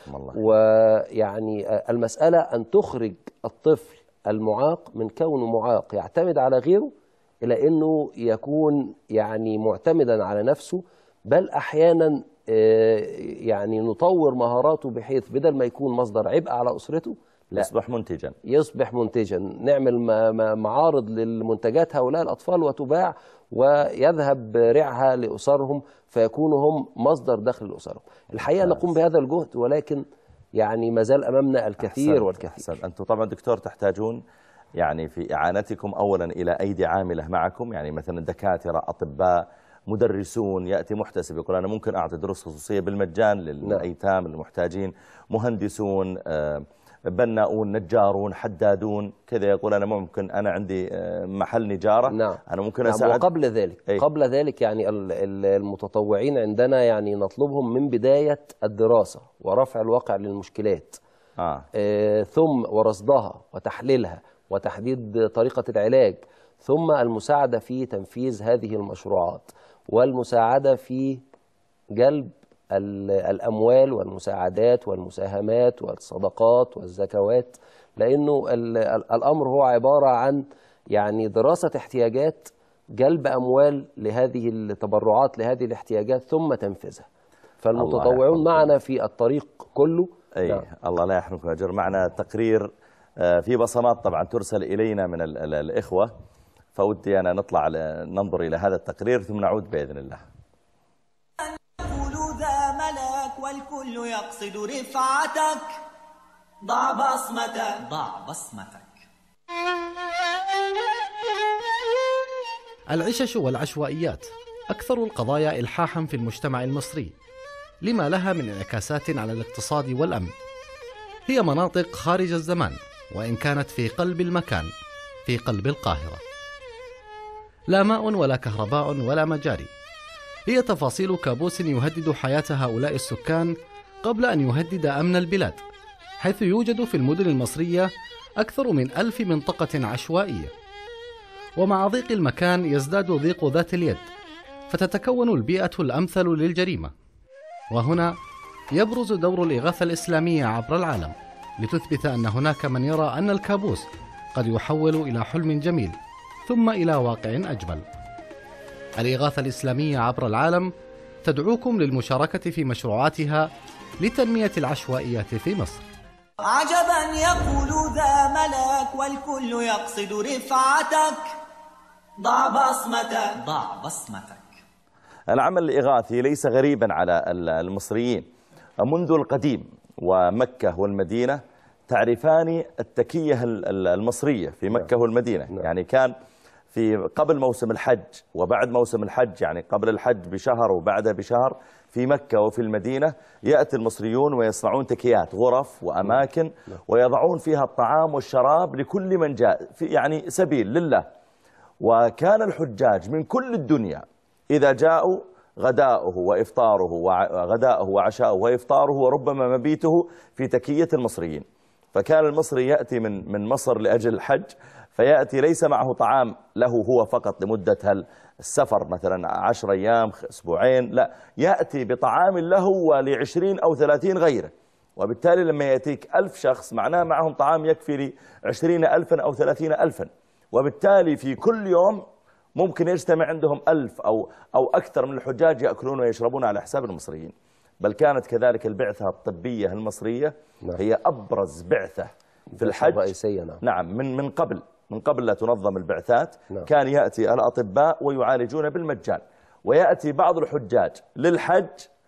ويعني المسألة أن تخرج الطفل المعاق من كونه معاق يعتمد على غيره إلى أنه يكون يعني معتمدا على نفسه، بل أحيانا يعني نطور مهاراته بحيث بدل ما يكون مصدر عبء على أسرته، لا، يصبح منتجا، يصبح منتجا. نعمل معارض للمنتجات هؤلاء الأطفال وتباع، ويذهب رعها لأسرهم، فيكونوا هم مصدر دخل لأسرهم. الحقيقة نقوم بهذا الجهد، ولكن يعني ما زال أمامنا الكثير والكثير. أحسن. أنتم طبعا دكتور تحتاجون يعني في إعانتكم أولا إلى أيدي عاملة معكم، يعني مثلا دكاترة، أطباء، مدرسون، يأتي محتسب يقول أنا ممكن أعطي دروس خصوصية بالمجان للأيتام المحتاجين، مهندسون، بناؤون، نجارون، حدادون، كذا يقول أنا ممكن، أنا عندي محل نجارة، نعم. أنا ممكن أساعد. وقبل ذلك قبل ذلك يعني المتطوعين عندنا يعني نطلبهم من بداية الدراسة ورفع الواقع للمشكلات، ثم ورصدها وتحليلها وتحديد طريقة العلاج، ثم المساعدة في تنفيذ هذه المشروعات، والمساعدة في جلب الأموال والمساعدات والمساهمات والصدقات والزكوات، لأنه الأمر هو عبارة عن يعني دراسة احتياجات، جلب أموال لهذه التبرعات لهذه الاحتياجات، ثم تنفيذها. فالمتطوعون معنا في الطريق كله. نعم. الله لا يحرمكم أجر. معنا تقرير في بصمات طبعا ترسل إلينا من الإخوة، فودي أنا نطلع ننظر إلى هذا التقرير ثم نعود بإذن الله. يقول ذا ملك والكل يقصد رفعتك، ضع بصمتك، ضع بصمتك. العشش والعشوائيات أكثر القضايا إلحاحا في المجتمع المصري، لما لها من انعكاسات على الاقتصاد والأمن. هي مناطق خارج الزمان، وإن كانت في قلب المكان، في قلب القاهرة. لا ماء ولا كهرباء ولا مجاري. هي تفاصيل كابوس يهدد حياة هؤلاء السكان قبل أن يهدد أمن البلاد، حيث يوجد في المدن المصرية أكثر من 1000 منطقة عشوائية. ومع ضيق المكان يزداد ضيق ذات اليد، فتتكون البيئة الأمثل للجريمة. وهنا يبرز دور الإغاثة الإسلامية عبر العالم، لتثبت أن هناك من يرى أن الكابوس قد يحول إلى حلم جميل، ثم إلى واقع أجمل. الإغاثة الإسلامية عبر العالم تدعوكم للمشاركة في مشروعاتها لتنمية العشوائيات في مصر. عجبا يقول ذا ملك والكل يقصد رفعتك، ضع بصمتك، ضع بصمتك. العمل الإغاثي ليس غريبا على المصريين. منذ القديم ومكة والمدينة تعرفان التكية المصرية في مكة والمدينة. يعني كان في قبل موسم الحج وبعد موسم الحج، يعني قبل الحج بشهر وبعده بشهر، في مكة وفي المدينة يأتي المصريون ويصنعون تكيات، غرف وأماكن، ويضعون فيها الطعام والشراب لكل من جاء، في يعني سبيل لله. وكان الحجاج من كل الدنيا إذا جاءوا غداؤه وإفطاره وغداؤه وعشاؤه وإفطاره وربما مبيته في تكية المصريين. فكان المصري يأتي من مصر لأجل الحج، فيأتي ليس معه طعام له هو فقط لمدة السفر مثلا 10 أيام أسبوعين، لا، يأتي بطعام له ول20 أو 30 غيره. وبالتالي لما يأتيك 1000 شخص معناه معهم طعام يكفي ل20,000 أو 30,000. وبالتالي في كل يوم ممكن يجتمع عندهم 1000 أو أكثر من الحجاج يأكلون ويشربون على حساب المصريين. بل كانت كذلك البعثة الطبية المصرية هي أبرز بعثة في الحج الرئيسية. نعم، من قبل لا تنظم البعثات. كان يأتي الأطباء ويعالجون بالمجان، ويأتي بعض الحجاج للحج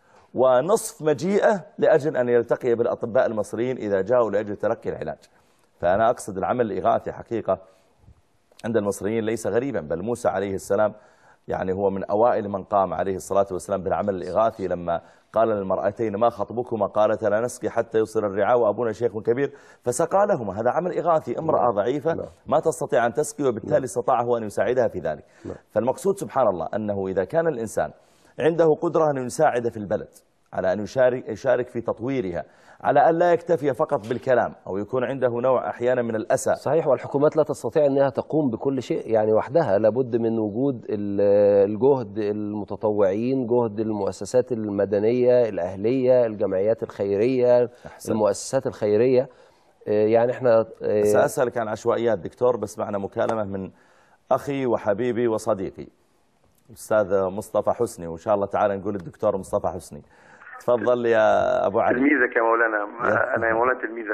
ونصف مجيئة لأجل أن يلتقي بالأطباء المصريين إذا جاءوا لأجل تلقي العلاج. فأنا أقصد العمل الإغاثي حقيقة عند المصريين ليس غريبا، بل موسى عليه السلام يعني هو من أوائل من قام عليه الصلاة والسلام بالعمل الإغاثي، لما قال للمرأتين ما خطبكما قالتا لا نسقي حتى يصل الرعاء وأبونا شيخ كبير فسقى لهما. هذا عمل إغاثي، امرأة ضعيفة ما تستطيع أن تسقي، وبالتالي استطاع هو أن يساعدها في ذلك. فالمقصود سبحان الله أنه إذا كان الإنسان عنده قدرة أن يساعد في البلد، على أن يشارك في تطويرها، على أن لا يكتفي فقط بالكلام أو يكون عنده نوع أحيانا من الأسى. صحيح، والحكومات لا تستطيع أنها تقوم بكل شيء يعني وحدها، لابد من وجود الجهد المتطوعين، جهد المؤسسات المدنية الأهلية، الجمعيات الخيرية، المؤسسات الخيرية. يعني احنا سأسألك عن عشوائيات دكتور، بس معنا مكالمة من أخي وحبيبي وصديقي الأستاذ مصطفى حسني، وإن شاء الله تعالى نقول الدكتور مصطفى حسني. تفضل يا أبو علي. تلميذك يا مولانا. أنا يا مولانا تلميذك.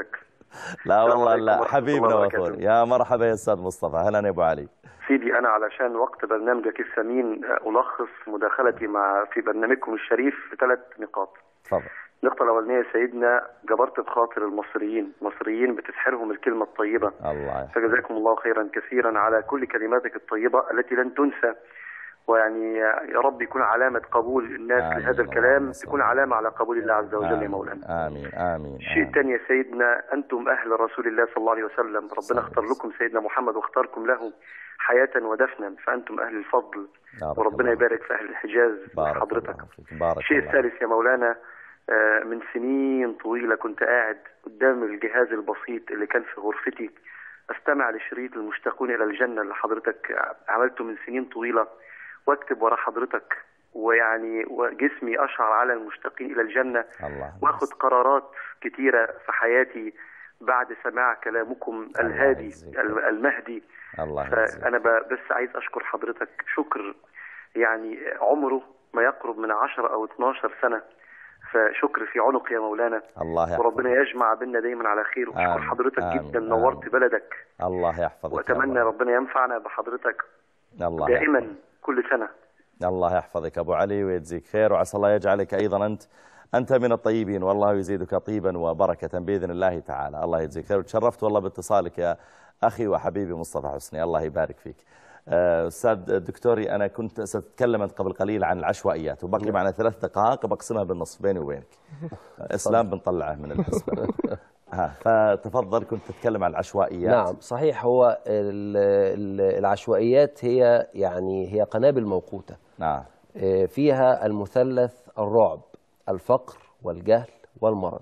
لا والله لا، حبيبنا وأخونا. يا مرحبا يا أستاذ مصطفى. أهلا يا أبو علي. سيدي، أنا علشان وقت برنامجك الثمين ألخص مداخلتي في برنامجكم الشريف في 3 نقاط. تفضل. النقطة الأولانية سيدنا، جبرت بخاطر المصريين بتسحرهم الكلمة الطيبة. الله. فجزاكم الله خيرا كثيرا على كل كلماتك الطيبة التي لن تنسى، ويعني يا رب يكون علامة قبول الناس لهذا الكلام، تكون علامة على قبول الله عز وجل يا مولانا. آمين آمين. الشيء الثاني يا سيدنا، أنتم أهل رسول الله صلى الله عليه وسلم، ربنا اختار لكم سيدنا محمد واختاركم له حياة ودفنا، فأنتم أهل الفضل، وربنا يبارك في أهل الحجاز وحضرتك. الشيء الثالث يا مولانا، من سنين طويلة كنت قاعد قدام الجهاز البسيط اللي كان في غرفتي أستمع لشريط المشتاقون إلى الجنة اللي حضرتك عملته من سنين طويلة، واكتب ورا حضرتك، ويعني وجسمي أشعر على المشتاقين إلى الجنة، واخد قرارات كتيرة في حياتي بعد سماع كلامكم الهادي المهدي. فأنا بس عايز أشكر حضرتك شكر يعني عمره ما يقرب من 10 أو 12 سنة، فشكر في عنق يا مولانا. الله يحفظك. وربنا يجمع بيننا دايما على خير، وشكر حضرتك جدا. نورت بلدك. الله يحفظك. وأتمنى ربنا ينفعنا بحضرتك الله دائما يحفظك. كل سنة. الله يحفظك أبو علي ويجزيك خير، وعسى الله يجعلك أيضا أنت من الطيبين، والله يزيدك طيبا وبركة بإذن الله تعالى. الله يجزيك خير، وتشرفت والله باتصالك يا أخي وحبيبي مصطفى حسني، الله يبارك فيك. أستاذ دكتوري، أنا كنت ستكلم قبل قليل عن العشوائيات، وبقي معنا 3 دقائق بقسمها بالنصف بيني وبينك. إسلام بنطلعه من الحسبة. فتفضل، كنت تتكلم عن العشوائيات. نعم صحيح، هو العشوائيات هي قنابل موقوتة. نعم. فيها المثلث الرعب، الفقر والجهل والمرض.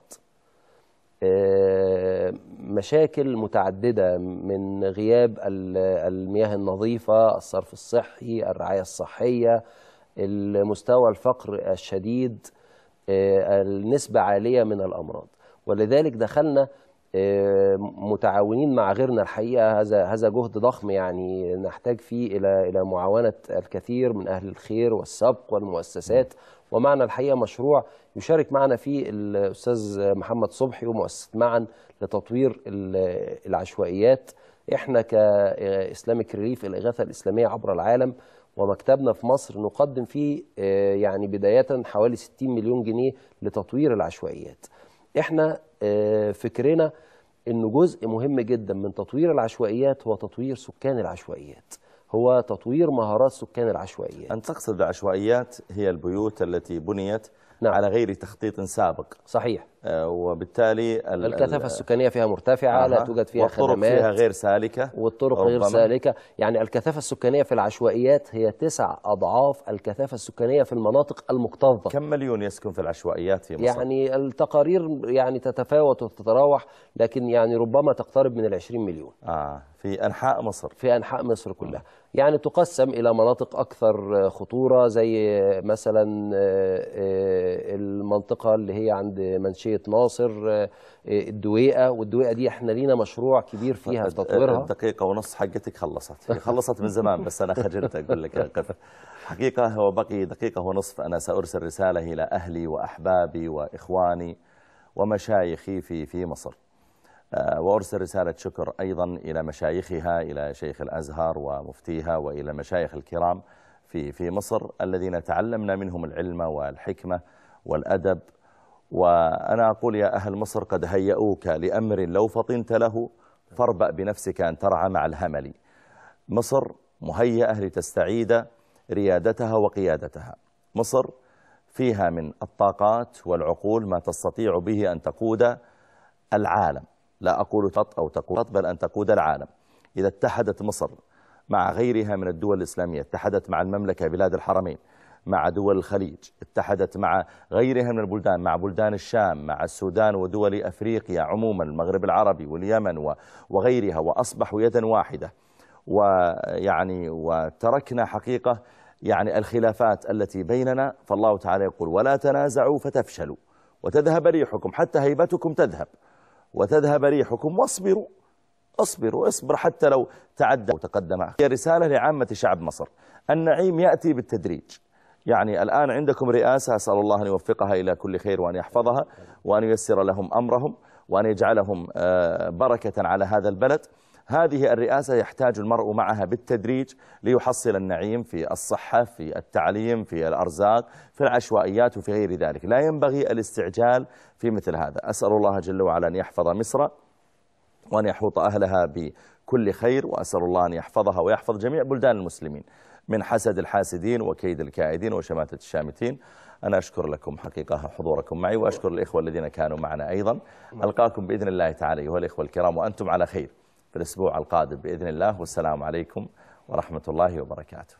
مشاكل متعددة من غياب المياه النظيفة، الصرف الصحي، الرعاية الصحية، المستوى الفقر الشديد، النسبة عالية من الأمراض. ولذلك دخلنا متعاونين مع غيرنا الحقيقة. هذا جهد ضخم يعني نحتاج فيه إلى معاونة الكثير من أهل الخير والسبق والمؤسسات. ومعنا الحقيقة مشروع يشارك معنا فيه الأستاذ محمد صبحي ومؤسسة معا لتطوير العشوائيات. إحنا كإسلاميك ريليف الإغاثة الإسلامية عبر العالم ومكتبنا في مصر نقدم فيه يعني بداية حوالي 60 مليون جنيه لتطوير العشوائيات. إحنا فكرنا إنه جزء مهم جدا من تطوير العشوائيات هو تطوير سكان العشوائيات، هو تطوير مهارات سكان العشوائيات. أنت تقصد العشوائيات هي البيوت التي بنيت نعم. على غير تخطيط سابق. صحيح. وبالتالي الكثافة السكانية فيها مرتفعة، لا توجد فيها خدمات، والطرق فيها غير سالكة، والطرق غير سالكة. يعني الكثافة السكانية في العشوائيات هي 9 أضعاف الكثافة السكانية في المناطق المكتظة. كم مليون يسكن في العشوائيات في مصر؟ يعني التقارير يعني تتفاوت وتتراوح، لكن يعني ربما تقترب من 20 مليون. في أنحاء مصر. في أنحاء مصر كلها. يعني تقسم إلى مناطق أكثر خطورة، زي مثلا المنطقة اللي هي عند منشية ناصر، الدويقة. والدويقة دي احنا لينا مشروع كبير فيها في تطويرها. دقيقة ونص حقتك خلصت من زمان، بس أنا خجلت أقول لك حقيقة هو بقي دقيقة ونصف. أنا سأرسل رسالة إلى أهلي وأحبابي وإخواني ومشايخي في مصر، وأرسل رسالة شكر أيضا إلى مشايخها، إلى شيخ الأزهر ومفتيها، وإلى المشايخ الكرام في مصر الذين تعلمنا منهم العلم والحكمة والأدب. وأنا أقول يا أهل مصر قد هيئوك لأمر لو فطنت له فاربأ بنفسك أن ترعى مع الهمل. مصر مهيئة لتستعيد ريادتها وقيادتها. مصر فيها من الطاقات والعقول ما تستطيع به أن تقود العالم، لا أقول أو تقود، بل أن تقود العالم. إذا اتحدت مصر مع غيرها من الدول الإسلامية، اتحدت مع المملكة بلاد الحرمين، مع دول الخليج، اتحدت مع غيرها من البلدان، مع بلدان الشام، مع السودان ودول أفريقيا عموما، المغرب العربي واليمن وغيرها، وأصبحوا يدا واحدة، وتركنا حقيقة يعني الخلافات التي بيننا. فالله تعالى يقول ولا تنازعوا فتفشلوا وتذهب ريحكم، حتى هيبتكم تذهب وتذهب ريحكم، واصبروا اصبر حتى لو تعدى وتقدم. هي رسالة لعامة شعب مصر، النعيم يأتي بالتدريج. يعني الآن عندكم رئاسة، أسأل الله أن يوفقها إلى كل خير وأن يحفظها وأن ييسر لهم أمرهم، وأن يجعلهم بركة على هذا البلد. هذه الرئاسة يحتاج المرء معها بالتدريج ليحصل النعيم في الصحة، في التعليم، في الأرزاق، في العشوائيات وفي غير ذلك. لا ينبغي الاستعجال في مثل هذا. أسأل الله جل وعلا أن يحفظ مصر وأن يحوط أهلها بكل خير، وأسأل الله أن يحفظها ويحفظ جميع بلدان المسلمين من حسد الحاسدين وكيد الكائدين وشماتة الشامتين. أنا أشكر لكم حقيقة حضوركم معي، وأشكر الإخوة الذين كانوا معنا أيضا. ألقاكم بإذن الله تعالى أيها الإخوة الكرام وأنتم على خير في الأسبوع القادم بإذن الله، والسلام عليكم ورحمة الله وبركاته.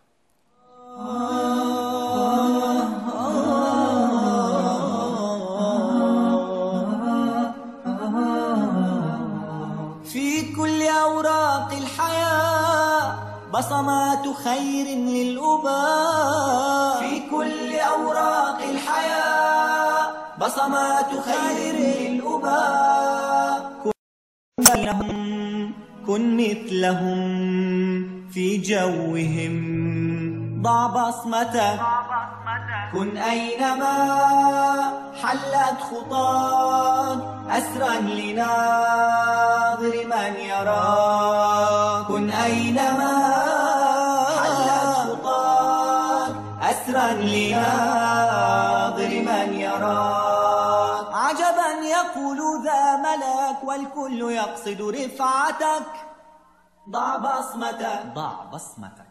في كل أوراق الحياة بصمات خير للأباء، في كل أوراق الحياة بصمات خير للأباء. كن مثلهم في جوهم، ضع بصمتك، كن أينما حلت خطاك أسرا لناظر من يراك، كن أينما حلت خطاك أسرا لناظر من يراك. عجبا يقول ذا ملك والكل يقصد رفعتك، ضع بصمتك، ضع بصمتك.